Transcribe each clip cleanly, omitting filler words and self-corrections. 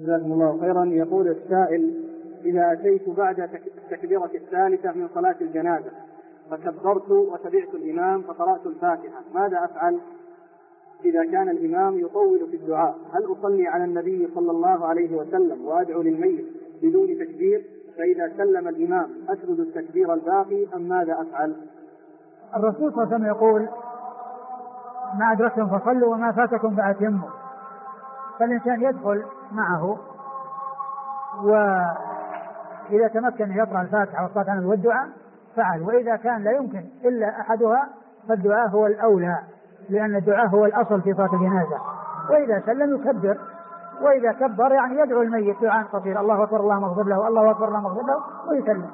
جزاكم الله خيرا. يقول السائل: إذا أتيت بعد التكبيرة الثالثة من صلاة الجنازة فكبرت وتبعت الإمام فقرأت الفاتحة، ماذا أفعل؟ إذا كان الإمام يطول في الدعاء هل أصلي على النبي صلى الله عليه وسلم وأدعو للميت بدون تكبير؟ فإذا سلم الإمام أسجد التكبير الباقي أم ماذا أفعل؟ الرسول صلى الله عليه وسلم يقول: ما أدركتم فصلوا وما فاتكم فأتموا. فالإنسان يدخل معه، وإذا تمكن يقرأ الفاتحة والصلاة على النبي والدعاء فعل، وإذا كان لا يمكن إلا أحدها فالدعاء هو الأولى، لأن الدعاء هو الأصل في صلاة الجنازة. وإذا سلم يكبر، وإذا كبر يعني يدعو الميت دعاء قصير: الله أكبر اللهم اغفر له، الله أكبر اللهم اغفر له، ويسلم.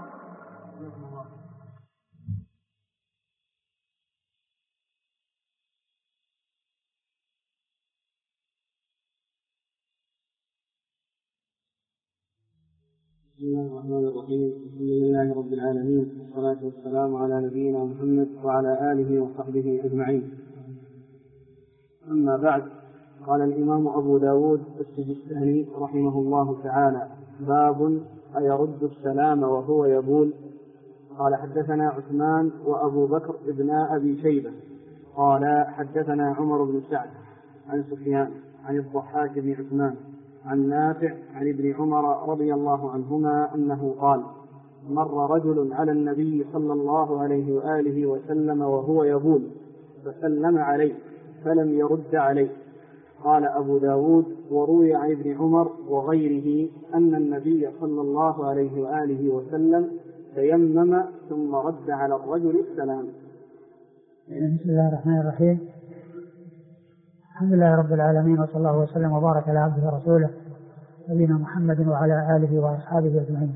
بسم الله الرحمن الرحيم. الحمد لله رب العالمين، والصلاة والسلام على نبينا محمد وعلى آله وصحبه أجمعين. أما بعد، قال الإمام أبو داود السجستاني رحمه الله تعالى: باب أيرد السلام وهو يبول. قال: حدثنا عثمان وأبو بكر ابن أبي شيبة قال: حدثنا عمر بن سعد عن سفيان عن الضحاك بن عثمان عن نافع عن ابن عمر رضي الله عنهما أنه قال: مر رجل على النبي صلى الله عليه وآله وسلم وهو يبول فسلم عليه فلم يرد عليه. قال أبو داود: وروي عن ابن عمر وغيره أن النبي صلى الله عليه وآله وسلم تيمم ثم رد على الرجل السلام. بسم الله الرحمن الرحيم. الحمد لله رب العالمين، وصلى الله وسلم وبارك على عبده ورسوله نبينا محمد وعلى آله وأصحابه أجمعين.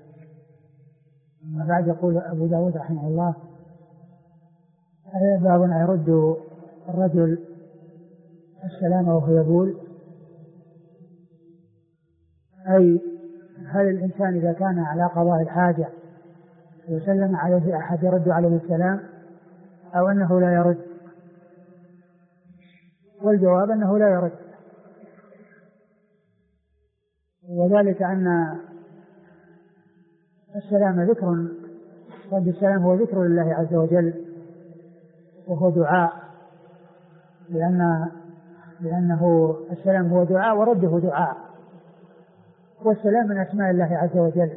بعد، يقول أبو داود رحمه الله: باب يرد الرجل السلام وهو يبول، أي هل الإنسان إذا كان على قضاء الحاجة وسلم عليه أحد يرد عليه السلام أو أنه لا يرد؟ والجواب أنه لا يرد، وذلك أن السلام ذكر، رد السلام هو ذكر لله عز وجل، وهو دعاء، لأنه السلام هو دعاء ورده دعاء، والسلام من أسماء الله عز وجل.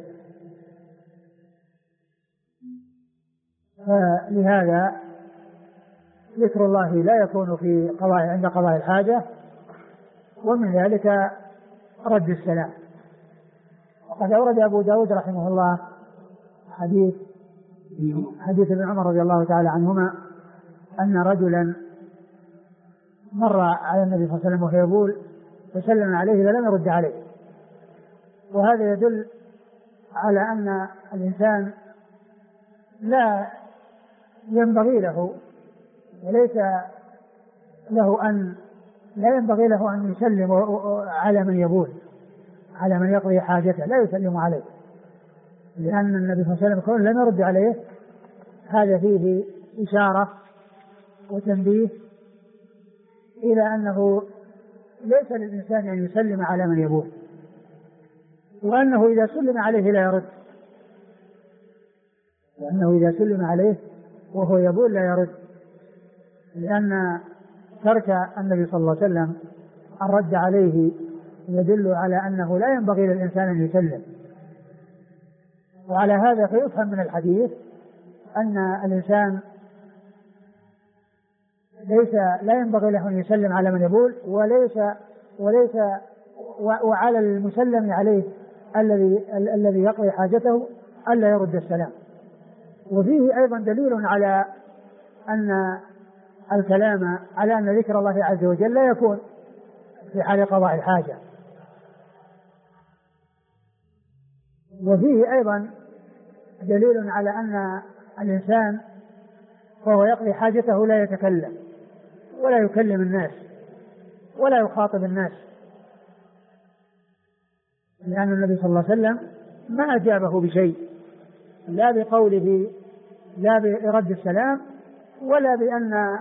فلهذا ذكر الله لا يكون في عند قضاء الحاجة، ومن ذلك رد السلام. وقد أورد أبو داود رحمه الله حديث ابن عمر رضي الله تعالى عنهما أن رجلا مر على النبي صلى الله عليه وسلم وهو يبول فسلم عليه فلم يرد عليه، وهذا يدل على أن الإنسان لا ينبغي له وليس له لا ينبغي له أن يسلم على من يبول، على من يقضي حاجته لا يسلم عليه، لأن النبي صلى الله عليه وسلم لم يرد عليه. هذا فيه إشارة وتنبيه إلى أنه ليس للإنسان أن يسلم على من يبول، وأنه إذا سلم عليه لا يرد، وأنه إذا سلم عليه وهو يبول لا يرد، لأن ترك النبي صلى الله عليه وسلم الرد عليه يدل على أنه لا ينبغي للإنسان أن يسلم. وعلى هذا فيفهم من الحديث أن الإنسان لا ينبغي له أن يسلم على من يبول، وعلى المسلم عليه الذي يقضي حاجته ألا يرد السلام. وفيه أيضا دليل على أن الكلام على أن ذكر الله عز وجل لا يكون في حال قضاء الحاجة. وفيه أيضا دليل على أن الإنسان وهو يقضي حاجته لا يتكلم ولا يكلم الناس ولا يخاطب الناس، لأن النبي صلى الله عليه وسلم ما أجابه بشيء، لا بقوله لا برد السلام ولا بأن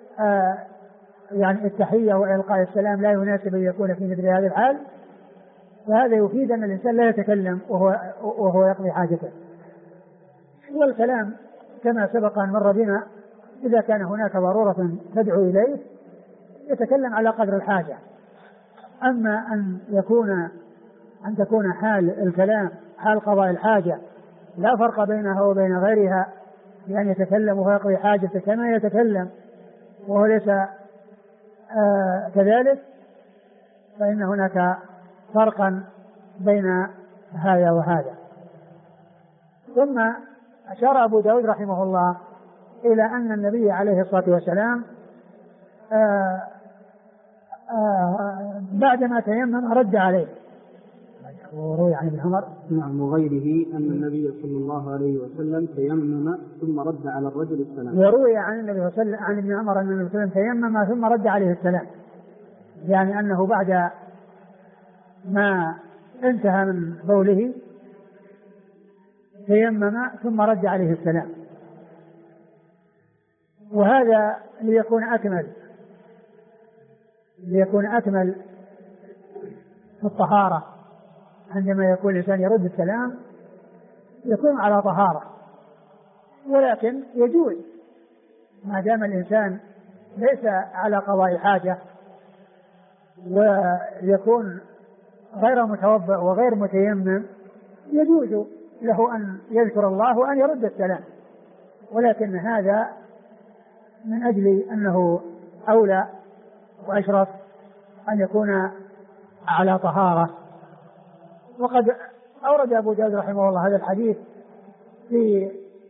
يعني التحية وإلقاء السلام لا يناسب أن يكون في مثل هذه الحال، فهذا يفيد أن الإنسان لا يتكلم وهو يقضي حاجته. والكلام كما سبق أن مر بنا إذا كان هناك ضرورة تدعو إليه يتكلم على قدر الحاجة. أما أن تكون حال الكلام حال قضاء الحاجة لا فرق بينها وبين غيرها، بأن يتكلم وهو يقضي حاجته كما يتكلم وهو ليس كذلك، فإن هناك فرقا بين هذا وهذا. ثم أشار أبو داود رحمه الله إلى أن النبي عليه الصلاة والسلام بعدما تيمم رد عليه. وروي عن ابن عمر نعم وغيره أن النبي صلى الله عليه وسلم تيمم ثم رد على الرجل السلام. وروي عن النبي صلى الله عليه وسلم عن ابن عمر أن النبي صلى الله عليه وسلم تيمم ثم رد عليه السلام، يعني أنه بعد ما انتهى من بوله تيمم ثم رد عليه السلام. وهذا ليكون أكمل في الطهارة. عندما يكون الإنسان يرد السلام يكون على طهارة، ولكن يجوز ما دام الإنسان ليس على قضاء حاجة ويكون غير متوضئ وغير متيمم يجوز له أن يذكر الله وأن يرد السلام، ولكن هذا من أجل أنه أولى وأشرف أن يكون على طهارة. وقد أورد أبو داود رحمه الله هذا الحديث في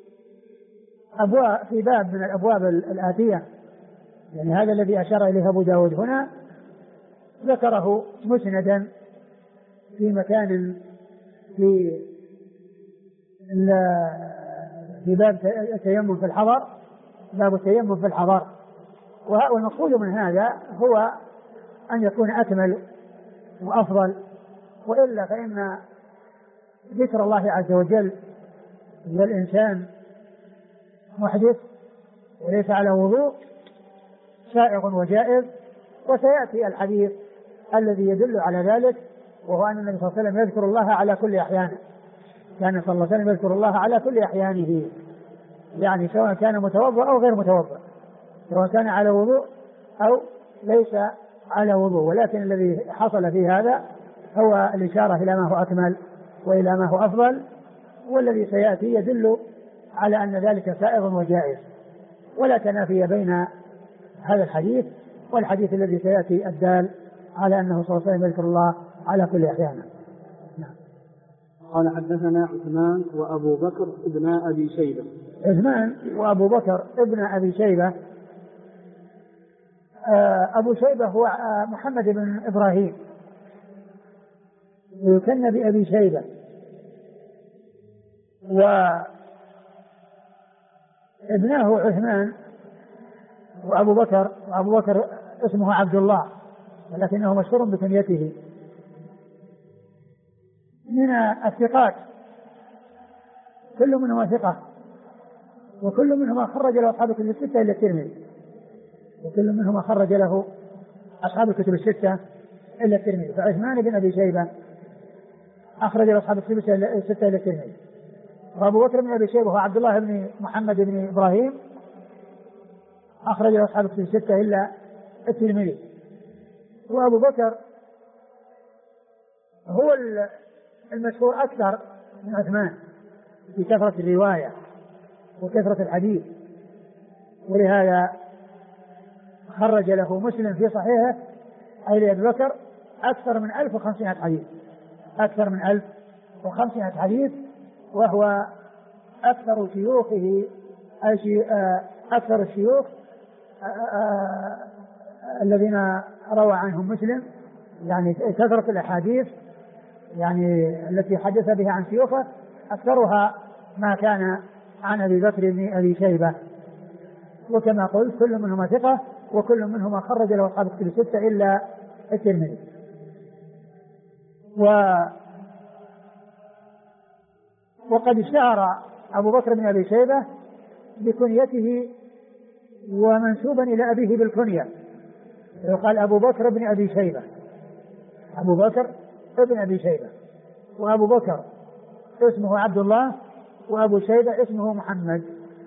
باب من الأبواب الآتية، يعني هذا الذي أشار إليه أبو داود هنا ذكره مسندا في مكان في باب التيمم في الحضر، باب التيمم في الحضر. والمقصود من هذا هو أن يكون أكمل وأفضل، وإلا فإن ذكر الله عز وجل للإنسان محدث وليس على وضوء سائغ وجائز. وسيأتي الحديث الذي يدل على ذلك، وهو أن النبي صلى الله عليه وسلم يذكر الله على كل أحيانه، كان صلى الله عليه وسلم يذكر الله على كل أحيانه، يعني سواء كان متوضئ أو غير متوضئ، سواء كان على وضوء أو ليس على وضوء. ولكن الذي حصل في هذا هو الإشارة إلى ما هو أكمل وإلى ما هو أفضل، والذي سيأتي يدل على أن ذلك سائغ وجائز، ولا تنافي بين هذا الحديث والحديث الذي سيأتي الدال على أنه صلى الله عليه وسلم يذكر الله على كل أحيانه. نعم. قال حدثنا عثمان وأبو بكر ابن أبي شيبة. عثمان وأبو بكر ابن أبي شيبة. أبو شيبة هو محمد بن إبراهيم يكن بأبي شيبة، وابناه عثمان وأبو بكر اسمه عبد الله، ولكنه مشهور بكنيته، من الثقات، كل منهما ثقة، وكل منهما خرج له أصحاب الكتب الستة إلا الترمذي، وكل منهما خرج له أصحاب الكتب الستة إلا الترمذي. فعثمان بن أبي شيبة أخرج له أصحاب الكتب الستة إلا الترمذي، وأبو بكر بن أبي شيبة هو عبد الله بن محمد بن إبراهيم أخرج له أصحاب الكتب الستة إلا الترمذي. وأبو بكر هو المشهور أكثر من عثمان في كثرة الرواية وكثرة الحديث، ولهذا خرج له مسلم في صحيحه أي لأبي بكر أكثر من 1500 حديث، أكثر من 1500 حديث، وهو أكثر شيوخه أكثر الشيوخ الذين روى عنهم مسلم، يعني كثرة الأحاديث يعني التي حدث بها عن شيوخه أكثرها ما كان عن أبي بكر بن أبي شيبة. وكما قلت كل منهما ثقة، وكل منهما خرج له أصحاب الكتب الستة إلا الترمذي. وقد اشتهر أبو بكر بن أبي شيبة بكنيته ومنسوبا إلى أبيه بالكنية، يقال أبو بكر بن أبي شيبة، أبو بكر ابن أبي شيبة، وأبو بكر اسمه عبد الله، وأبو شيبة اسمه محمد.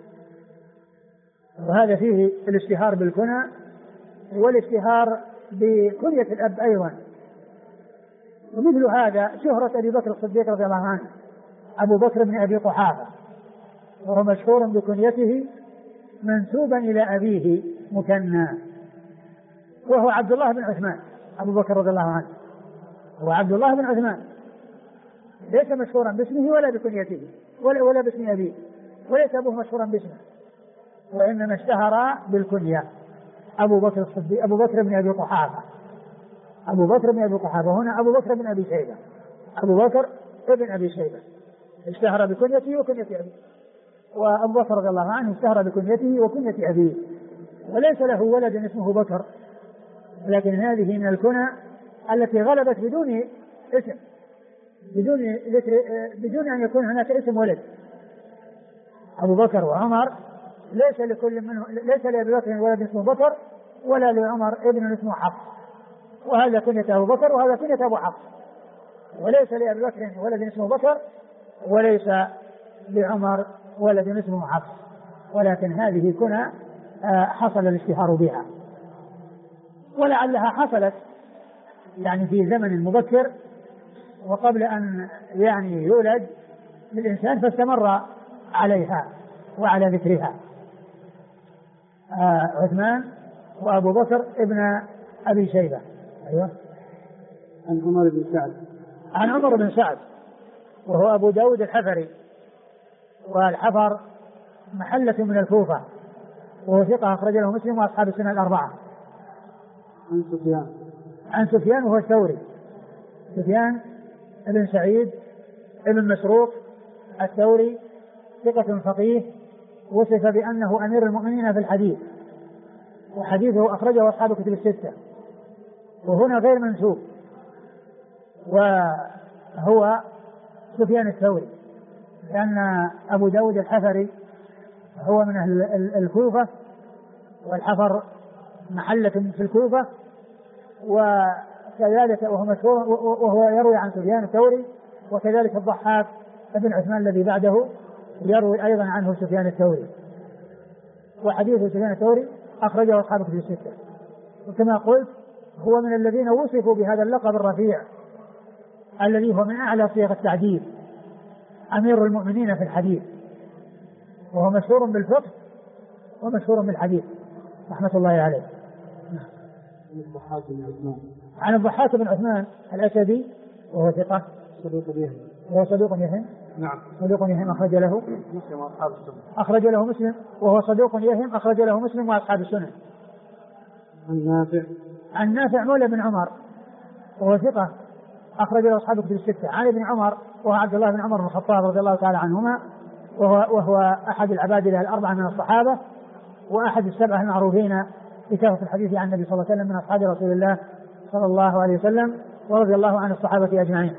وهذا فيه الاشتهار بالكنى والاشتهار بكنية الأب أيضا. ومثل هذا شهرة أبي بكر الصديق رضي الله عنه أبو بكر بن أبي قحافة، وهو مشهور بكنيته منسوبا إلى أبيه مكنى، وهو عبد الله بن عثمان. أبو بكر رضي الله عنه هو عبد الله بن عثمان، ليس مشهورا باسمه ولا بكنيته ولا باسم أبيه، وليس أبوه مشهورا باسمه، وإنما اشتهر بالكنية أبو بكر الصديق، أبو بكر بن أبي قحافة. أبو بكر بن أبي قحافة هنا أبو بكر بن أبي شيبة، أبو بكر ابن أبي شيبة اشتهر بكنيته وكنية أبيه، وأبو بكر رضي الله عنه اشتهر بكنيته وكنية أبيه، وليس له ولد اسمه بكر، لكن هذه من الكنى التي غلبت بدون اسم، بدون أن يكون هناك اسم ولد. أبو بكر وعمر ليس لكل منه، ليس لأبي بكر ولد اسمه بكر ولا لعمر ابن اسمه حفص، وهذا كنية أبو بكر وهذا كنية أبو حفص، وليس لأبي بكر ولد اسمه بكر وليس لعمر ولد اسمه حفص، ولكن هذه كنى حصل الاشتهار بها، ولعلها حصلت يعني في زمن مبكر وقبل أن يعني يولد الإنسان، فاستمر عليها وعلى ذكرها. عثمان وأبو بكر ابن أبي شيبة. أيوة. عن عمر بن سعد. عن عمر بن سعد وهو أبو داود الحفري، والحفر محلة من الكوفة، وهو ثقة أخرج له مسلم وأصحاب السنة الأربعة. عن سفيان. عن سفيان وهو الثوري، سفيان ابن سعيد ابن مسروق الثوري، ثقة فقيه، وصف بأنه أمير المؤمنين في الحديث، وحديثه أخرجه أصحاب كتب الستة، وهنا غير منسوب، وهو سفيان الثوري، لأن أبو داود الحفري هو من أهل الكوفة، والحفر محلة في الكوفة، وكذلك وهو مشهور وهو يروي عن سفيان الثوري، وكذلك الضحاك ابن عثمان الذي بعده يروي أيضا عنه سفيان الثوري، وحديث سفيان الثوري أخرجه أصحاب كتب الستة. وكما قلت هو من الذين وصفوا بهذا اللقب الرفيع الذي هو من أعلى صيغ التعديل، أمير المؤمنين في الحديث، وهو مشهور بالفقه ومشهور بالحديث رحمة الله عليه. عن الضحاك بن عثمان الأسدي وهو ثقة صدوق يهم. وهو صدوق يهم. نعم. صدوق يهم أخرج له مسلم وأصحاب السنن. أخرج له مسلم وهو صدوق يهم أخرج له مسلم وأصحاب السنن. عن نافع. عن نافع مولى بن عمر وهو ثقة أخرج له أصحاب كتب الستة. عن ابن عمر وهو عبد الله بن عمر بن الخطاب رضي الله تعالى عنهما، وهو أحد العبادلة الأربعة من الصحابة، وأحد السبعة المعروفين بكثرة الحديث عن النبي صلى الله عليه وسلم من أصحاب رسول الله صلى الله عليه وسلم، ورضي الله عن الصحابة أجمعين.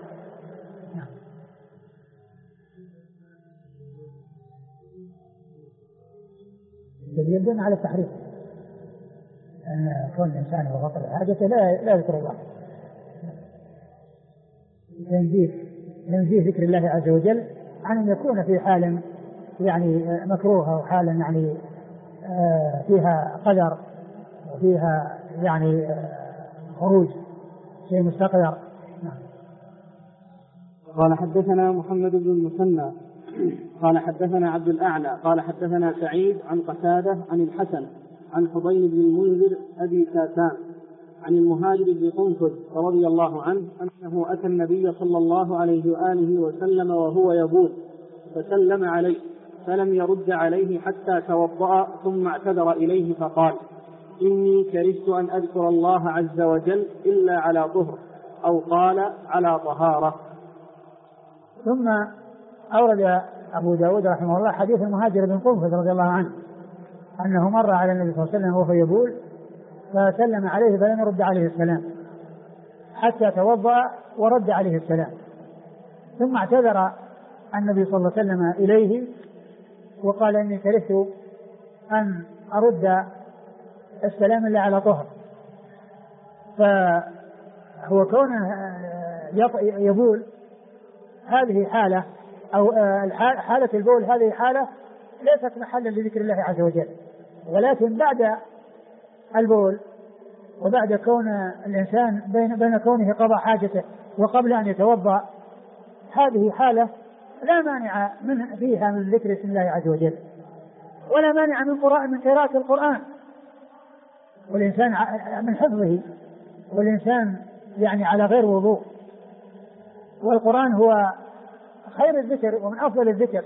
يدل على التحريف أن كون الإنسان هو بطل حاجته لا يذكر الله، ينزيه ذكر الله عز وجل عن أن يكون في حال يعني مكروه أو حال يعني فيها قدر وفيها يعني خروج شيء مستقدر. قال حدثنا محمد بن المثنى قال حدثنا عبد الأعلى قال حدثنا سعيد عن قتادة عن الحسن عن حضين بن المنذر أبي كاسان عن المهاجر بن قنفذ رضي الله عنه أنه أتى النبي صلى الله عليه وآله وسلم وهو يبول فسلم عليه فلم يرد عليه حتى توضأ، ثم اعتذر إليه فقال: إني كرهت أن أذكر الله عز وجل إلا على طهر، أو قال على طهارة. ثم أورد أبو داود رحمه الله حديث المهاجر بن قنفذ رضي الله عنه أنه مر على النبي صلى الله عليه وسلم وهو يبول فسلم عليه فلم يرد عليه السلام حتى توضأ ورد عليه السلام، ثم اعتذر النبي صلى الله عليه وسلم إليه وقال: إني كرهت أن أرد السلام إلا على طهر. فهو كونه يبول، هذه حالة، أو حالة البول هذه حالة ليست محلا لذكر الله عز وجل، ولكن بعد البول وبعد كون الإنسان بين كونه قضى حاجته وقبل أن يتوضأ، هذه حالة لا مانع فيها من ذكر اسم الله عز وجل، ولا مانع من قراءة القرآن، والإنسان من حفظه، والإنسان يعني على غير وضوء، والقرآن هو خير الذكر ومن أفضل الذكر.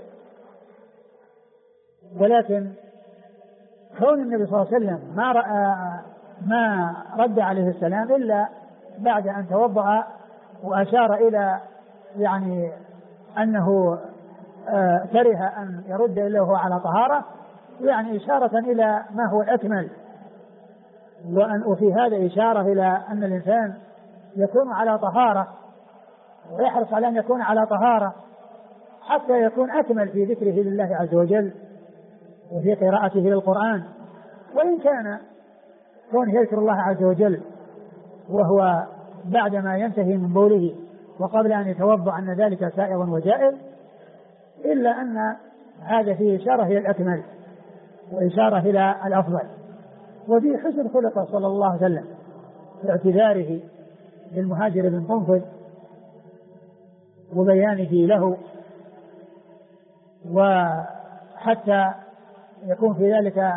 ولكن كون النبي صلى الله عليه وسلم ما رد عليه السلام إلا بعد أن توضأ وأشار إلى يعني أنه كره أن يرد إلا وهو على طهارة، يعني إشارة إلى ما هو الأكمل، وفي هذا إشارة إلى أن الإنسان يكون على طهارة ويحرص على أن يكون على طهارة حتى يكون أكمل في ذكره لله عز وجل وفي قراءته للقرآن. وإن كان كون يذكر الله عز وجل وهو بعدما ينتهي من بوله وقبل أن يتوضأ أن ذلك سائغ وجائز، إلا أن هذا فيه إشارة إلى الأكمل وإشارة إلى الأفضل، وفي حسن خلقه صلى الله عليه وسلم في اعتذاره للمهاجر بن قنفذ وبيانه له، وحتى يكون في ذلك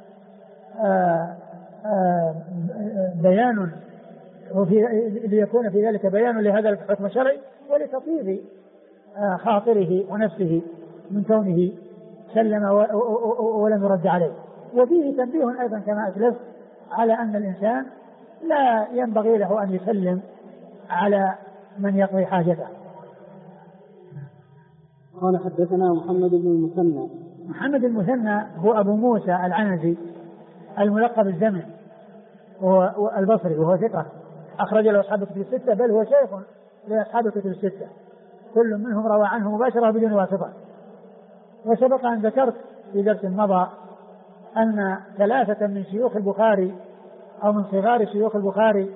بيان ليكون في ذلك بيان لهذا الحكم الشرعي ولتطيب خاطره ونفسه من كونه سلم ولم يرد عليه. وفيه تنبيه أيضا كما أسلف على أن الإنسان لا ينبغي له أن يسلم على من يقضي حاجته. قال حدثنا محمد بن المثنى. محمد المثنى هو أبو موسى العنزي الملقب الزمن، وهو البصري، وهو ثقة أخرج له أصحاب الكتب الستة، بل هو شيخ لأصحاب الكتب الستة، كل منهم روى عنه مباشرة بدون واسطة. وسبق أن ذكرت في درس مضى أن 3 من شيوخ البخاري أو من صغار شيوخ البخاري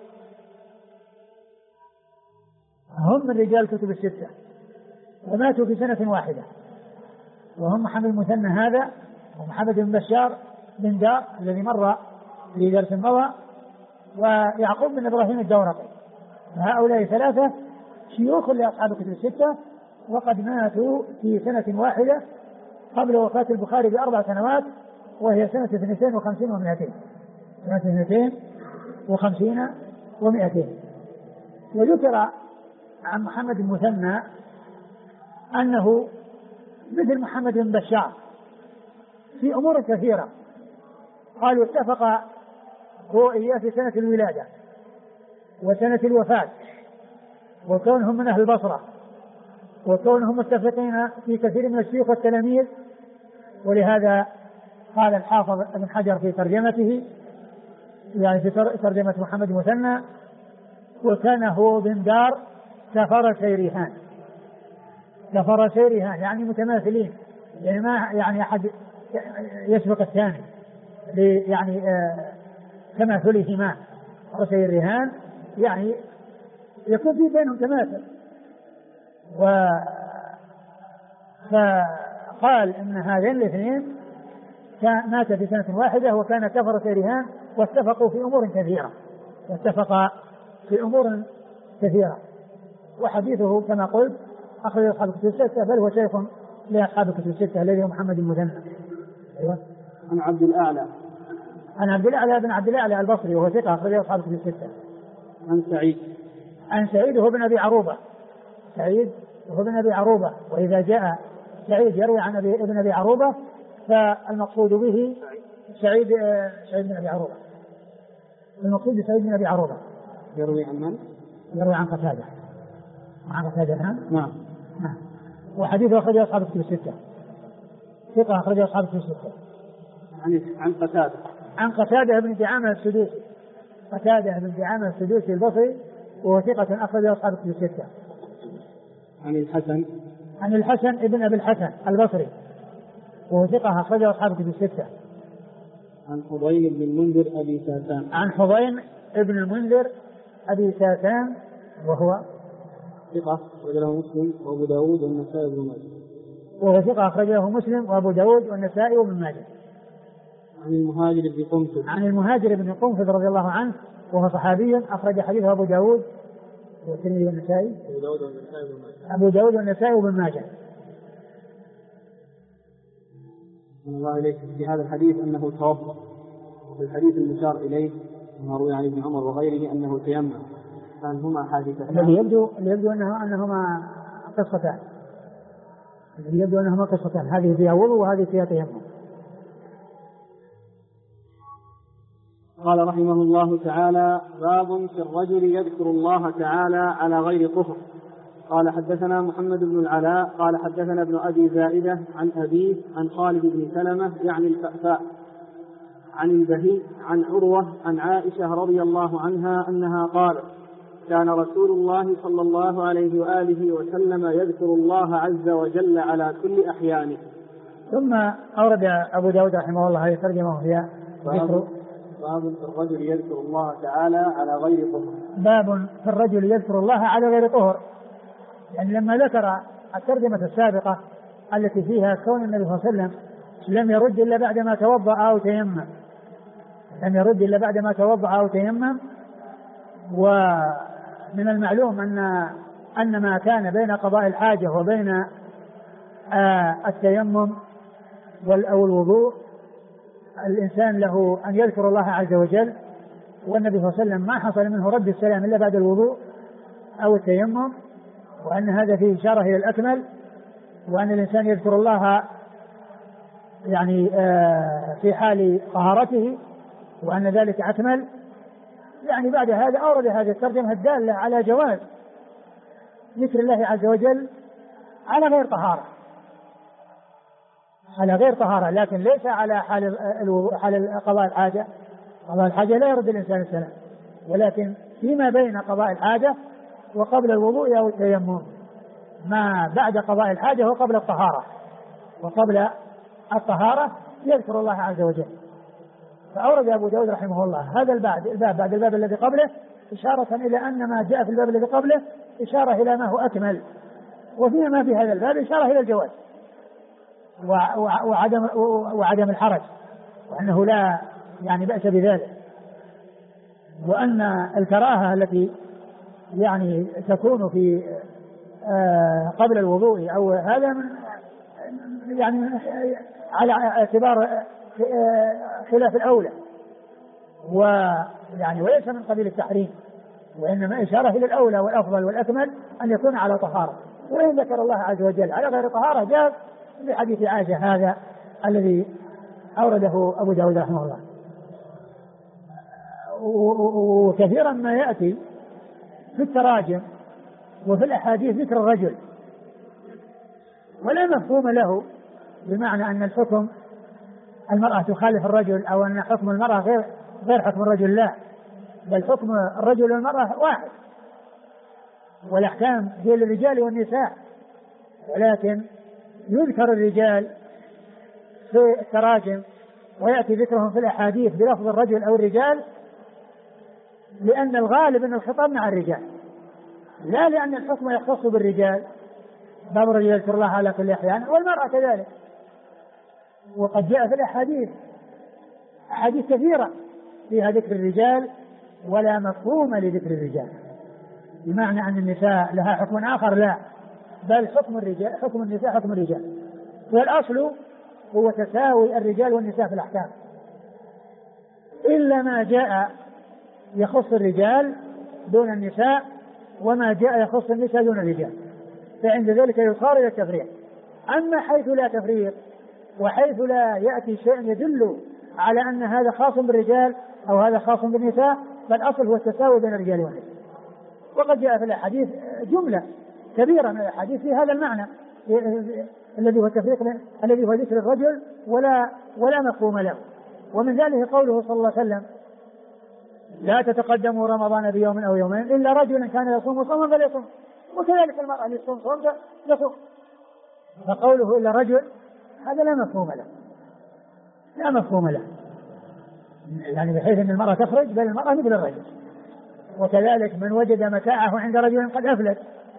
هم من رجال الكتب الستة وماتوا في سنة واحدة، وهم محمد المثنى هذا ومحمد بن بشار بن دار الذي مر في درس مضى ويعقوب بن إبراهيم الدورقي. هؤلاء 3 شيوخ لأصحاب الكتب الستة، وقد ماتوا في سنة واحدة قبل وفاة البخاري ب4 سنوات، وهي سنة 52 و200. سنة 52 و200. وذكر عن محمد المثنى أنه مثل محمد بن بشار في أمور كثيرة، قالوا اتفق هو إياه في سنة الولادة وسنة الوفاة، وكونهم من أهل البصرة، وكونهم متفقين في كثير من الشيوخ والتلاميذ. ولهذا قال الحافظ ابن حجر في ترجمته، يعني في ترجمة محمد المثنى، وكان هو بن دار كفر سيرهان. كفر سيرهان يعني متماثلين، يعني ما يعني أحد يسبق الثاني يعني تماثلهما. وسيرهان يعني يكون في بينهم تماثل. فقال إن هذين الاثنين مات في سنة واحدة وكان كفر سيرهان، واتفقوا في أمور كثيرة، واتفقا في أمور كثيرة. وحديثه كما قلت أخرج أصحاب الكتب الستة، بل هو شيخ لأصحاب الكتب الستة الذي هو محمد المثنى. أيوة. عن عبد الأعلى. عن عبد الأعلى بن عبد الأعلى البصري، وهو ثقة أخرج أصحاب الكتب الستة. عن سعيد. عن سعيد هو بن أبي عروبة. سعيد هو بن أبي عروبة، وإذا جاء سعيد يروي عن ابن أبي عروبة فالمقصود به سعيد بن أبي عروبة. المقصود بسعيد بن أبي عروبة. يروي عن من؟ يروي عن قتادة. عن قتادة. نعم. وحديثه أخرجه أصحاب الكتب الستة. ثقة أخرجه أصحاب الكتب الستة. عن قتادة. عن قتادة بن دعامة السدوسي. قتادة بن دعامة السدوسي البصري، وهو ثقة أخرجه أصحاب الكتب الستة. عن الحسن. عن الحسن ابن أبي الحسن البصري، وهو ثقة أخرجه أصحاب الكتب الستة. عن حضين بن المنذر أبي ساسان. عن حضين ابن المنذر أبي ساسان، وهو ثقة أخرجه مسلم وأبو داود والنسائي وابن ماجه. وهو ثقة أخرجه مسلم وأبو داود والنسائي وابن ماجه. عن المهاجر بن قنفذ. عن المهاجر بن قنفذ رضي الله عنه وهو صحابي أخرج حديثه أبو داود والترمذي والنسائي. أبو داود والنسائي وابن ماجه. الله إليك في هذا الحديث أنه توضأ، وفي الحديث المشار إليه ما روي عن ابن عمر وغيره أنه تيمم، فهل هما حادثتان؟ الذي يبدو أنهما قصتان. الذي يبدو أنهما قصتان، هذه فيها وضوء وهذه فيها تيمم. قال رحمه الله تعالى: باب في الرجل يذكر الله تعالى على غير طهر. قال حدثنا محمد بن العلاء قال حدثنا ابن أبي زائدة عن أبيه عن خالد بن سلمة يعني الفأفاء عن البهي عن عروة عن عائشة رضي الله عنها أنها قالت: كان رسول الله صلى الله عليه وآله وسلم يذكر الله عز وجل على كل أحيانه. ثم أورد أبو داود رحمه الله هذه ترجمة فيها باب في الرجل يذكر الله تعالى على غير طهر. باب في الرجل يذكر الله على غير طهر، يعني لما ذكر الترجمة السابقة التي فيها كون النبي صلى الله عليه وسلم لم يرد إلا بعدما توضأ أو تيمم، لم يرد إلا بعدما توضأ أو تيمم. ومن المعلوم أن ما كان بين قضاء الحاجة وبين التيمم أو الوضوء الإنسان له أن يذكر الله عز وجل، والنبي صلى الله عليه وسلم ما حصل منه رد السلام إلا بعد الوضوء أو التيمم، وأن هذا فيه إشارة إلى الأكمل، وأن الإنسان يذكر الله يعني في حال طهارته، وأن ذلك أكمل. يعني بعد هذا أورد هذه الترجمة الدالة على جواز ذكر الله عز وجل على غير طهارة، على غير طهارة، لكن ليس على حال قضاء الحاجة. قضاء الحاجة لا يرد الإنسان السلام، ولكن فيما بين قضاء الحاجة وقبل الوضوء أو التيمم، ما بعد قضاء الحاجة وقبل الطهارة، وقبل الطهارة يذكر الله عز وجل. فأورد أبو داود رحمه الله هذا الباب بعد الباب الذي قبله إشارة إلى أن ما جاء في الباب الذي قبله إشارة إلى ما هو أكمل، وفيما في هذا الباب إشارة إلى الجواز وعدم الحرج، وأنه لا يعني بأس بذلك، وأن الكراهة التي يعني تكون في قبل الوضوء أو هذا من يعني على اعتبار خلاف الأولى، ويعني وليس من قبيل التحريم، وإنما إشارة إلى الأولى والأفضل والأكمل أن يكون على طهارة. وإن ذكر الله عز وجل على غير طهارة جاء بحديث عائشة هذا الذي أورده أبو داود رحمه الله. وكثيرا ما يأتي في التراجم وفي الأحاديث ذكر الرجل، ولا مفهوم له، بمعنى أن الحكم المرأة تخالف الرجل، أو أن حكم المرأة غير حكم الرجل، لا، بل حكم الرجل والمرأة واحد، والأحكام هي للرجال والنساء، ولكن يذكر الرجال في التراجم ويأتي ذكرهم في الأحاديث بلفظ الرجل أو الرجال، لأن الغالب أن الخطاب مع الرجال، لا لأن الحكم يختص بالرجال، باب الرجل يذكر الله على كل أحيان، والمرأة كذلك. وقد جاء في الأحاديث أحاديث كثيرة فيها ذكر الرجال ولا مفهوم لذكر الرجال، بمعنى أن النساء لها حكم آخر، لا، بل حكم النساء حكم الرجال، والأصل هو تساوي الرجال والنساء في الأحكام، إلا ما جاء يخص الرجال دون النساء، وما جاء يخص النساء دون الرجال، فعند ذلك يصار إلى التفريق. أما حيث لا تفريق وحيث لا يأتي شيء يدل على أن هذا خاص بالرجال أو هذا خاص بالنساء، فالأصل هو التساوي بين الرجال والنساء. وقد جاء في الأحاديث جملة كبيرة من الأحاديث في هذا المعنى الذي هو التفريق، الذي هو ذكر الرجل ولا مفهوم له. ومن ذلك قوله صلى الله عليه وسلم: لا تتقدموا رمضان بيوم أو يومين إلا رجلا كان يصوم صوما فليصوم، وكذلك المرأة اللي تصوم صوم فليصوم. فقوله إلا رجل هذا لا مفهوم له، لا مفهوم له، يعني بحيث أن المرأة تخرج، بل المرأة مثل الرجل. وكذلك من وجد متاعه عند رجل قد أفلت،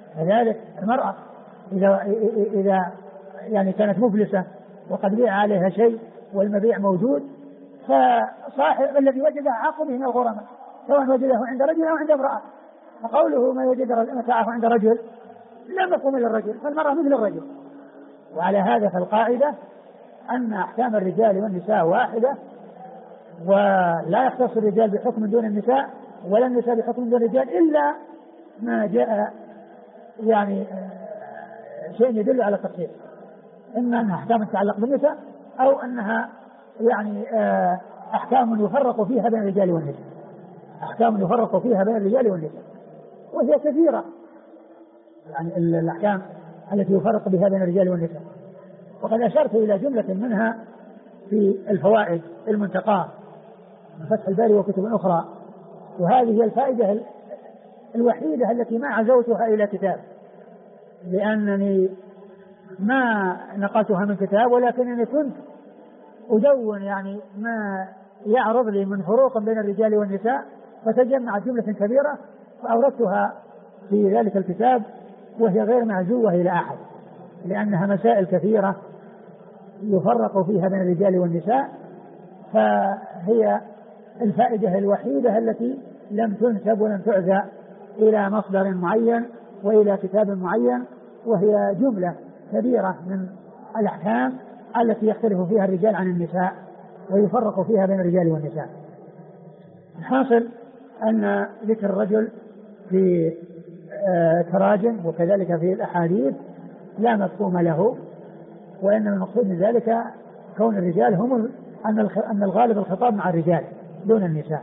كذلك المرأة إذا يعني كانت مفلسة وقد بيع عليها شيء والمبيع موجود، فصاحب الذي وجده حق به من الغرماء، سواء وجده عند رجل أو عند امرأة. فقوله ما وجد متاعه عند رجل لا مفهوم للرجل، فالمرأة مثل الرجل. وعلى هذا فالقاعدة أن أحكام الرجال والنساء واحدة، ولا يختص الرجال بحكم دون النساء ولا النساء بحكم دون الرجال إلا ما جاء يعني شيء يدل على التخصيص، إما أنها أحكام تتعلق بالنساء أو أنها يعني أحكام يفرق فيها بين الرجال والنساء، أحكام يفرق فيها بين الرجال والنساء، وهي كثيرة يعني الأحكام التي يفرق بها بين الرجال والنساء. وقد أشرت إلى جملة منها في الفوائد المنتقاة من فتح الباري وكتب أخرى، وهذه هي الفائدة الوحيدة التي ما عزوتها إلى كتاب، لأنني ما نقلتها من كتاب، ولكنني كنت أدون يعني ما يعرض لي من فروق بين الرجال والنساء، فتجمعت جملة كبيرة فأوردتها في ذلك الكتاب، وهي غير معزوة إلى أحد، لأنها مسائل كثيرة يفرق فيها بين الرجال والنساء، فهي الفائدة الوحيدة التي لم تنسب ولم تعزى إلى مصدر معين وإلى كتاب معين، وهي جملة كبيرة من الأحكام التي يختلف فيها الرجال عن النساء ويفرق فيها بين الرجال والنساء. الحاصل أن ذكر الرجل في تراجم وكذلك في الأحاديث لا مفهوم له، وإنما المقصود من ذلك كون الرجال هم أن الغالب الخطاب مع الرجال دون النساء.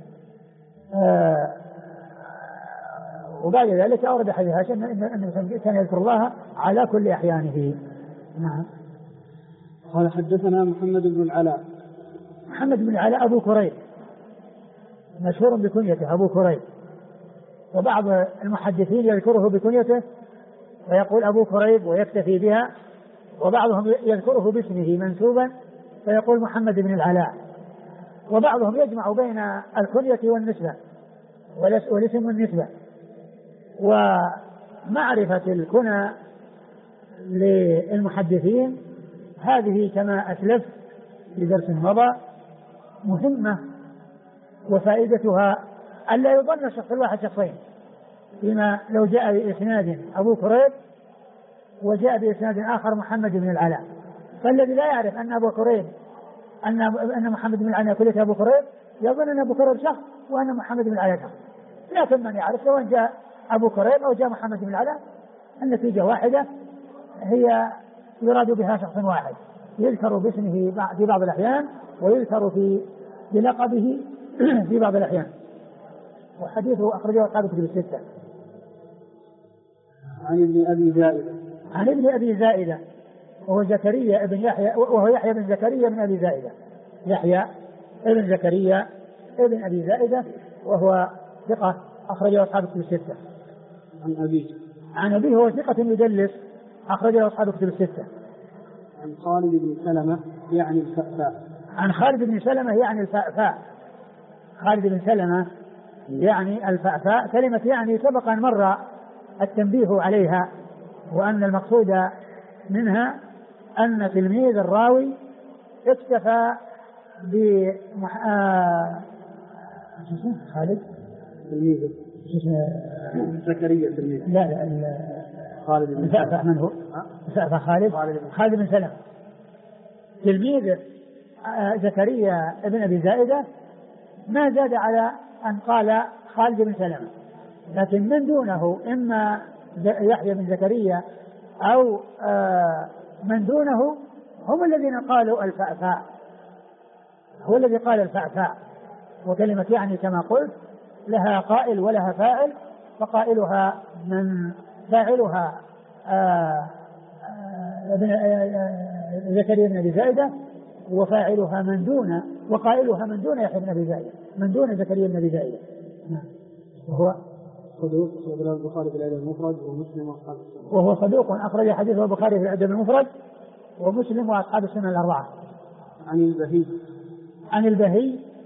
وبعد ذلك أورد حديث هاشم أن كان يذكر الله على كل أحيانه. نعم. قال حدثنا محمد بن العلاء. محمد بن العلاء أبو كريب مشهور بكنيته أبو كريب، وبعض المحدثين يذكره بكنيته ويقول أبو كريب ويكتفي بها، وبعضهم يذكره باسمه منسوبا فيقول محمد بن العلاء، وبعضهم يجمع بين الكنية والنسبة والاسم والنسبة. ومعرفة الكنى للمحدثين هذه كما أسلف في درس مضى مهمة، وفائدتها ألا يظن الشخص الواحد شخصين، فيما لو جاء بإسناد أبو كريب وجاء بإسناد آخر محمد بن العلاء، فالذي لا يعرف أن أبو كريب أن محمد بن العلاء كلية أبو كريب يظن أن أبو كريب شخص وأن محمد بن العلاء شخص، لكن من يعرف سواء جاء أبو كريب أو جاء محمد بن العلاء النتيجة واحدة، هي يراد بها شخص واحد يذكر باسمه في بعض الأحيان ويذكر بلقبه في بعض الأحيان. وحديثه أخرجه أصحاب الكتب الستة. عن ابن أبي زائدة وهو زكريا ابن يحيى، وهو يحيى بن زكريا بن أبي زائدة، يحيى ابن زكريا ابن أبي زائدة، وهو ثقة أخرجه أصحاب الكتب الستة. عن أبيه هو ثقة يدلس أخرجه أصحاب الكتب الستة. عن خالد بن سلمة يعني الفأفاء. عن خالد بن سلمة يعني الفأفاء. خالد بن سلمة يعني الفأفاء، كلمة يعني سبق أن مر التنبيه عليها، وأن المقصود منها أن تلميذ الراوي اكتفى خالد تلميذه زكريا تلميذ خالد بن الفأفاء. من هو الفأفاء؟ خالد بن سلمة تلميذ زكريا ابن أبي زائدة، ما زاد على أن قال خالد بن سلمة، لكن من دونه إما يحيى بن زكريا أو من دونه هم الذين قالوا الفأفاء، هو الذي قال الفأفاء. وكلمة يعني كما قلت لها قائل ولها فاعل، فقائلها من فاعلها زكريا بن أبي زائدة، وفاعلها من دون، وقائلها من دون يحيى بن أبي زائدة، من دون زكريا بن أبي زائدة. وهو صدوق أخرج البخاري في الأدب المفرد ومسلم وأصحاب السنن. وهو صدوق أخرج حديثه البخاري في الأدب المفرد ومسلم وأصحاب السنن الأربعة.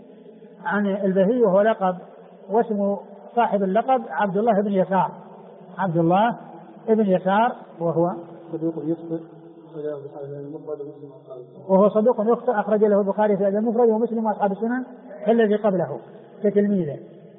عن البهي وهو لقب، واسم صاحب اللقب عبد الله بن يسار عبد الله ابن يسار وهو صدوق يخطئ أخرج له البخاري في المفرد ومسلم وأصحاب السنن الذي قبله كتلميذه.